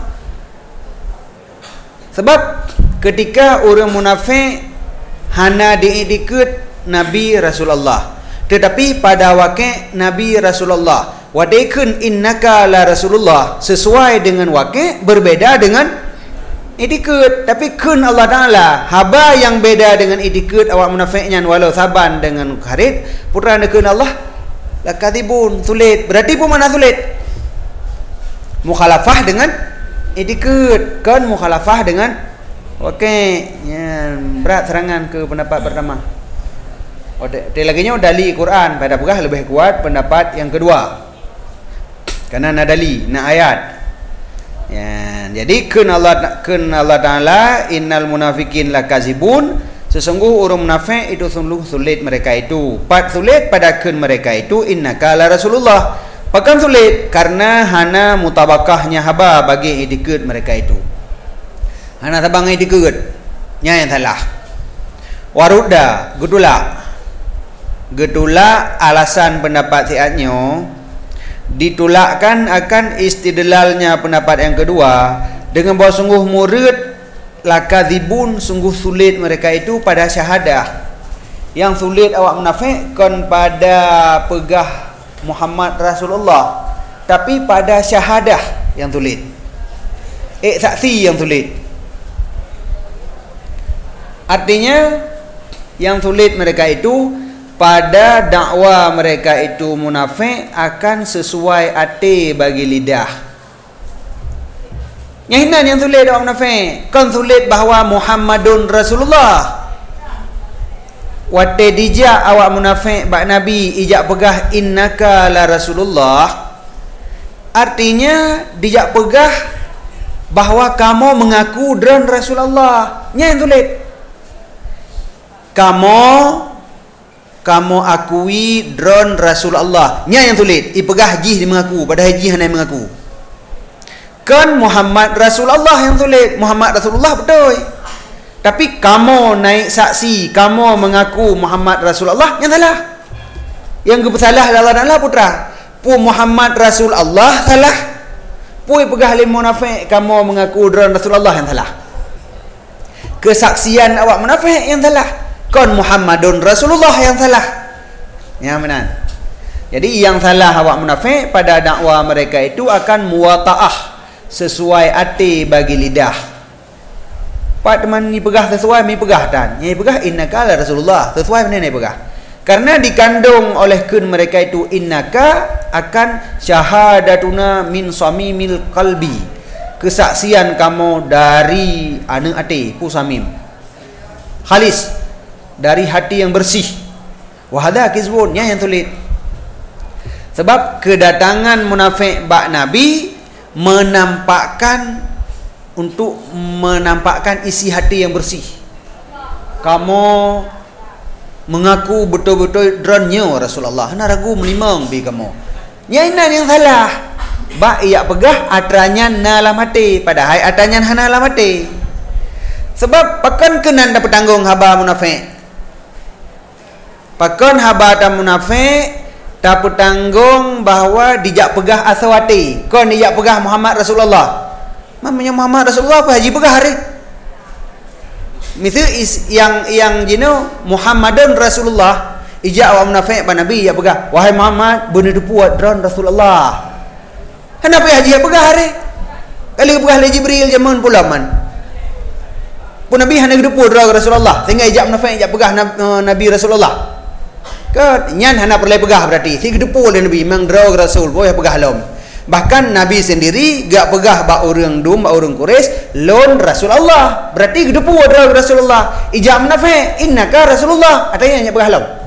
Sebab ketika orang munafik hana diikut Nabi Rasulullah, tetapi pada wakil Nabi Rasulullah wadekun innaka la Rasulullah sesuai dengan wakil berbeda dengan itikad. Tapi kun Allah Ta'ala haba yang beda dengan itikad awak munafiknya walau saban dengan kharid putra kun Allah lakadzibun sulit. Berarti pun mana sulit? Mukhalafah dengan itikad kan, mukhalafah dengan ya, berat serangan ke pendapat pertama. Laginya dali Quran pada pegah lebih kuat pendapat yang kedua. Karena nadali, na ayat. Ya, jadi kun Allah Ta'ala innal munafikin lakazibun. Sesungguh orang munafik itu sungguh sulit mereka itu. Sulit pada kun mereka itu innaka la Rasulullah. Bahkan sulit karena hana mutabakahnya haba bagi itikad mereka itu. Hana tabang itikad nya yang salah. Warudda getulak alasan pendapat siatnya ditolakkan akan istidlalnya pendapat yang kedua dengan bahawa sungguh murid lakadzibun, sungguh sulit mereka itu pada syahadah. Yang sulit awak munafik kan pada pegah Muhammad Rasulullah, tapi pada syahadah yang sulit, saksi yang sulit. Artinya yang sulit mereka itu pada dakwa mereka itu munafik akan sesuai hati bagi lidah. Yang sulit orang munafik kan sulit bahawa Muhammadun Rasulullah. Wate dijak awak munafik bak Nabi ijak pegah innaka la Rasulullah. Artinya dijak pegah bahawa kamu mengaku dran Rasulullah. Yang sulit. Kamu akui drone Rasulullah nya yang sulit. Ipegah haji mengaku, pada haji hanya mengaku. Kan Muhammad Rasulullah yang sulit. Muhammad Rasulullah betul. Tapi kamu naik saksi, kamu mengaku Muhammad Rasulullah yang salah. Yang bersalah adalah putra. pu Muhammad Rasul Allah salah, pu pegah lim munafik kamu mengaku dron Rasulullah yang salah. Kesaksian awak munafik yang salah, kon Muhammadun Rasulullah yang salah. Ya benar. Jadi yang salah awak munafik pada dakwah mereka itu akan muwata'ah, sesuai hati bagi lidah. Pak teman ni pegah sesuai, mi pegah dan ni pegah innaka la Rasulullah, sesuai mana ni pegah. Karena dikandung oleh kun mereka itu innaka akan syahadatuna min samimil qalbi, kesaksian kamu dari anu hati pu samim, khalis, dari hati yang bersih. Wahada kizbun, yang sulit. Sebab kedatangan munafik bak Nabi menampakkan isi hati yang bersih. Kamu mengaku betul-betul dronnya Rasulullah, hana ragu menimang bi kamu. Nyainan yang salah. Bak ia pegah atranya na alam hati, padahal atranya hana alam hati. Sebab pakan kenan dapat tanggung haba munafik. Pakan haba ta munafik dapat tanggung bahawa dijak pegah asawati. Kon dijak pegah Muhammad Rasulullah. Mamanya Muhammad Rasulullah apa haji pegah hari? Misal yang jino Muhammadun Rasulullah, ijak awak munafik pada Nabi ya pegah, wahai Muhammad benar puat dron Rasulullah. Kenapa haji ya pegah hari? Kali pegah le Jibril zaman pulaman. Pun Nabi hanya depu dron Rasulullah, sehingga ijak munafik ijak pegah Nabi Rasulullah. Kan nyan hana perlu pegah berarti si depu le Nabi memang dron Rasul boleh pegah lom. Bahkan Nabi sendiri gak pegah bak orang dum, bak orang Quraisy lon Rasulullah. Berarti gedepu ada Rasulullah. Ijab munafik, innaka Rasulullah. Atanya hanya pegah lom.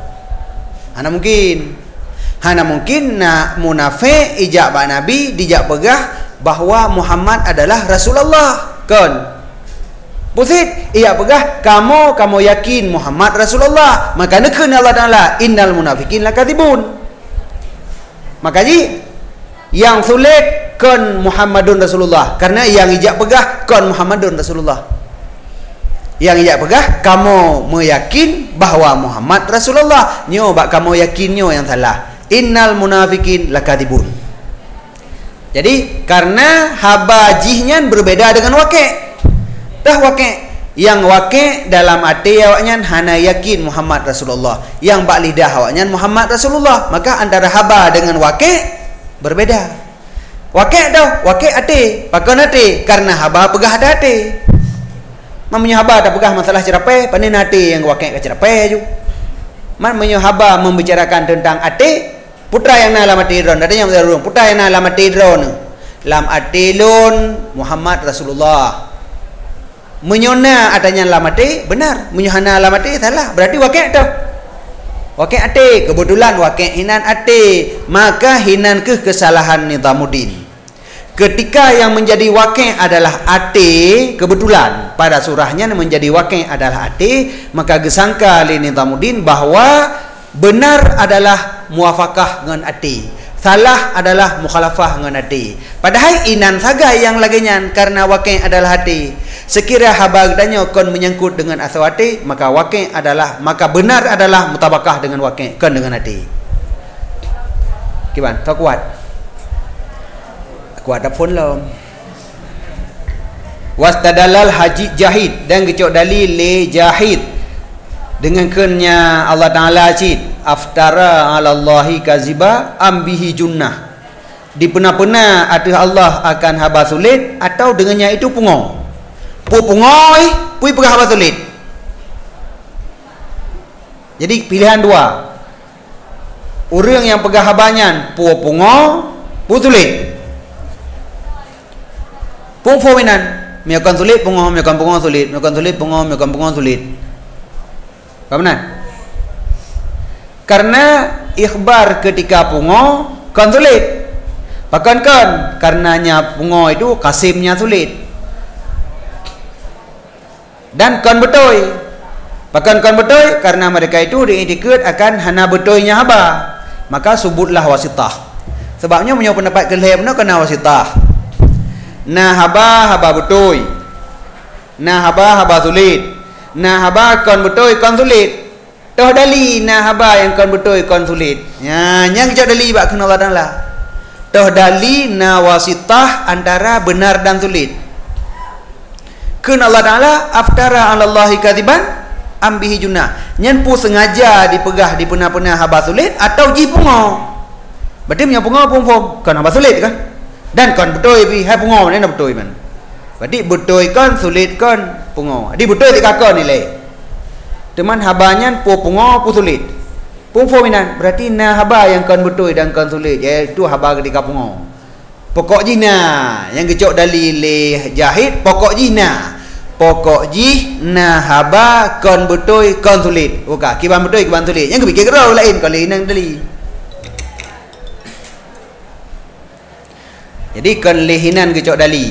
Hana mungkin nak munafik ijab bak Nabi dijak pegah bahawa Muhammad adalah Rasulullah. Kan? Pusit, ia pegah kamu yakin Muhammad Rasulullah. Maka nekeun Allah Taala, innal munafiqin lakadzibun. Makanya yang sulit kon Muhammadun Rasulullah, karena yang ijak pegah kon Muhammadun Rasulullah. Yang ijak pegah kamu meyakin bahawa Muhammad Rasulullah, nyo bak kamu yakinnya yang salah. Innal munafiqin lakadzibun. Jadi karena habajihnya berbeda dengan waqi'. Dah waqi', yang waqi' dalam hati awaknya hana yakin Muhammad Rasulullah, yang bak lidah awaknya Muhammad Rasulullah. Maka antara haba dengan waqi' berbeda. Waqi' dah, waqi' hati, pakon hati, karena haba pegah hati. Mamanya haba dah pegah masalah cerapai, panen hati yang waqi' ke cerapai ju. Mamanya haba membicarakan tentang hati, putra yang na alam hati dron, adanya yang putra yang na alam hati dron. Lam hati lon Muhammad Rasulullah. Menyona adanya alam hati benar, menyohana alam hati salah. Berarti waqi' dah. Waqi' hati, kebetulan waqi' hinan hati, maka hinan ke kesalahan Nizamuddin. Ketika yang menjadi waqi' adalah hati, kebetulan pada surahnya menjadi waqi' adalah hati, maka gesangka li Nizamuddin bahawa benar adalah muwafaqah dengan hati, salah adalah mukhalafah dengan hati. Padahal inan saga yang laginya karena waqi' adalah hati. Sekira habagdanya kon menyangkut dengan asawati, maka waqi' adalah, maka benar adalah mutabakah dengan waqi', kon dengan hati. Kiban, tak kuat. Kuat dah pun lah. Wastadalal haji jahid, dan kecok dalil le jahid dengan kennya Allah Taala cid aftara 'alallahi kaziba ambihi junnah. Dipena-pena atas Allah akan haba sulit, atau dengannya itu pungong. Pungoi, pui pegah haba sulit. Jadi pilihan dua. Orang yang pegah habanyan pungo, pu sulit. Pung fominan, miakan sulit pungo, miakan pungo sulit, miakan sulit pungo, miakan pungo sulit. Bagaimana? Karena ikhbar ketika pungo kan sulit. Bahkan kan karenanya pungo itu kasimnya sulit. Dan kan betul. Bahkan kan betul karena mereka itu diikut akan hana betulnya haba. Maka subutlah wasitah. Sebabnya punya pendapat keliham no kena wasitah. Nah haba betul. Nah haba sulit. Nah haba kan betul kan sulit. Toh dali nah haba yang kan betul kan sulit. Ya, yang kejap dali bak kena Allah Taala. Tahdali na wasitah antara benar dan sulit. Kun Allah Ta'ala aftara 'ala Allahi kadiban ambihi junnah. Nyen pu sengaja dipegah di pena-pena haba sulit atau ji pungo. Berarti punya pungo pun kan haba sulit kan? Dan kan betul pi hai pungo ni nak betul man. Berarti betul kan sulit kan pungo. Di betul ti kakak nilai. Teman habanya pu pungo pu sulit. Pungfo minan berarti na haba yang kan betul dan kan sulit iaitu haba ketika pungo. Pokok jina yang gecok dalil jahid pokok jina. Pokok ji na haba kan betul kan sulit. Bukan kiban betul kiban sulit. Yang kepikir kerau lain kalau inang dalil. Jadi kan lehinan gecok dalil.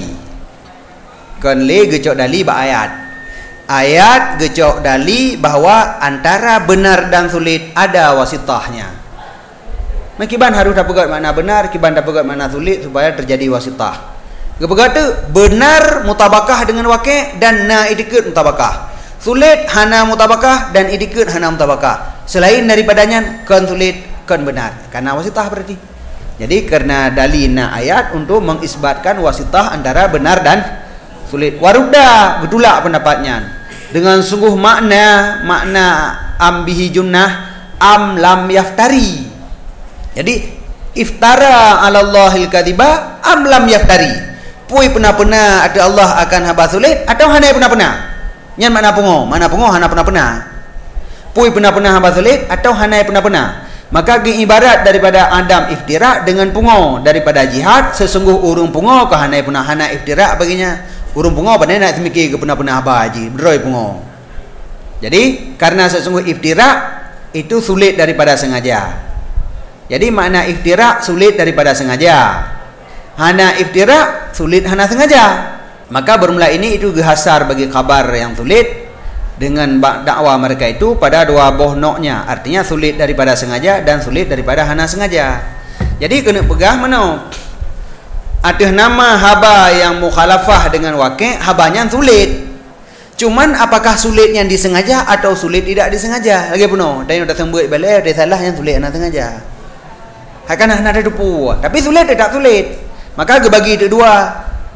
Kan le gecok dalil ba ayat. Ayat gecok dalil bahawa antara benar dan sulit ada wasitahnya. Kiban harus dapat makna benar, kiban dapat makna sulit supaya terjadi wasitah. Kepegat tu benar mutabakah dengan wakil dan na idikut mutabakah. Sulit hana mutabakah dan idikut hana mutabakah. Selain daripadanya kan sulit kan benar. Karena wasitah berarti. Jadi karena dalil na ayat untuk mengisbatkan wasitah antara benar dan sulit. Warudda gedulak pendapatnya. Dengan sungguh makna ambihi junnah am lam yaftari. Jadi iftara 'ala Allahil kadiba am lam yaftari. Pui pernah-pernah ada Allah akan haba sulit atau hana pernah-pernah. Nyan makna pungo hana pernah-pernah. Pui pernah-pernah haba sulit atau hana pernah-pernah. Maka ibarat daripada Adam iftira dengan pungo daripada jihad sesungguh urung pungo ke hana pernah hana iftira baginya. Urung pungo pandai nak semikir ke pernah-pernah haba haji beroi pungo. Jadi karena sesungguh iftira itu sulit daripada sengaja. Jadi makna iftira sulit daripada sengaja. Hana iftira sulit hana sengaja. Maka bermula ini itu gehasar bagi kabar yang sulit dengan dakwah mereka itu pada dua bohnoknya. Artinya sulit daripada sengaja dan sulit daripada hana sengaja. Jadi kena pegah mana? Ada nama haba yang mukhalafah dengan wakil, habanya sulit. Cuman apakah sulit yang disengaja atau sulit tidak disengaja? Lagi penuh. Dan yang datang buat balik ada salah yang sulit hana sengaja. Akan hana ada dupu. Tapi sulit tidak sulit. Maka dibagi itu dua.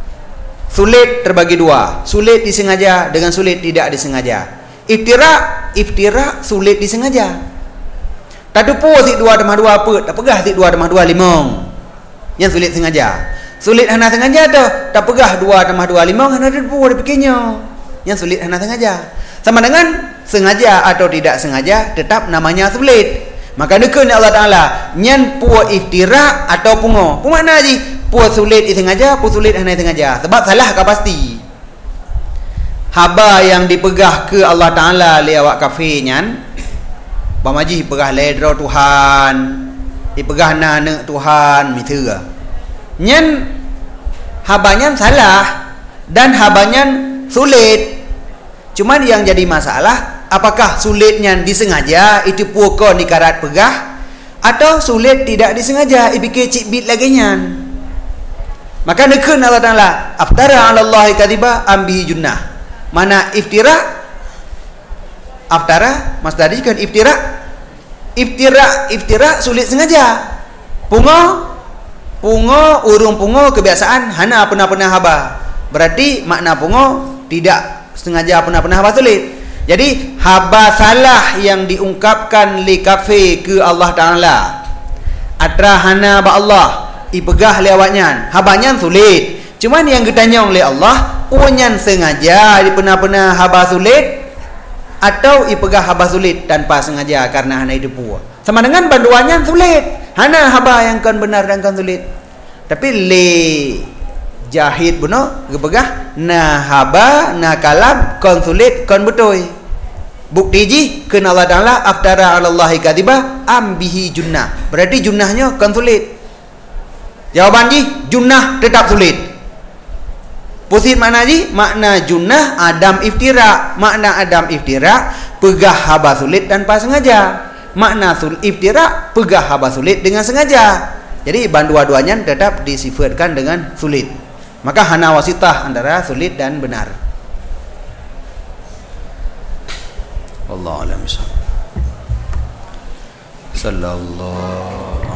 Sulit terbagi dua. Sulit disengaja dengan sulit tidak disengaja. Iftira sulit disengaja. Tak dupu si dua tambah dua apa? Tak pegah si dua tambah dua limang. Yang sulit sengaja. Sulit hana sengaja tu. Tak pegah dua tambah dua limang hana dupu ada pikirnya. Yang sulit hana sengaja. Sama dengan sengaja atau tidak sengaja tetap namanya sulit. Maka nekun Allah Ta'ala nyan puas iftira atau pungo. Apa makna je? Puas sulit disengaja, puas sulit hana sengaja. Sebab salah kah pasti. Haba yang dipegah ke Allah Ta'ala li awak kafir nyan. Pamaji pegah ledro Tuhan. Dipegah na Tuhan mitra. Nyan habanya salah dan habanya sulit. Cuman yang jadi masalah apakah sulitnya disengaja itu puaka ni karat pegah atau sulit tidak disengaja ibikir cikbit lagi nyan. Maka nekun Allah Ta'ala aftara 'ala Allahi kadiba ambihi junnah. Mana iftira? Aftara mas tadi kan iftira sulit sengaja. Pungo urung pungo kebiasaan hana pernah haba. Berarti makna pungo tidak sengaja pernah haba sulit. Jadi haba salah yang diungkapkan li kafir ke Allah Ta'ala atra hana ba Allah ipegah lewatnya habanya sulit. Cuman yang ditanya oleh Allah punyan sengaja di pernah haba sulit atau ipegah haba sulit tanpa sengaja karena hana itu puas. Sama dengan banduannya sulit. Hana haba yang kan benar dan kan sulit. Tapi le jahid benar gepegah na haba na kalam kan sulit kan betul. Bukti ji kena Allah Ta'ala aftara 'ala Allahi kadiba ambihi junnah. Berarti junnahnya kan sulit. Jawaban ji junnah tetap sulit. Pusit makna ji makna junnah adam iftira. Makna adam iftira pegah haba sulit tanpa sengaja. Makna iftira pegah haba sulit dengan sengaja. Jadi dua-duanya tetap disifatkan dengan sulit. Maka hana wasitah antara sulit dan benar. Allah alam. Sallallahu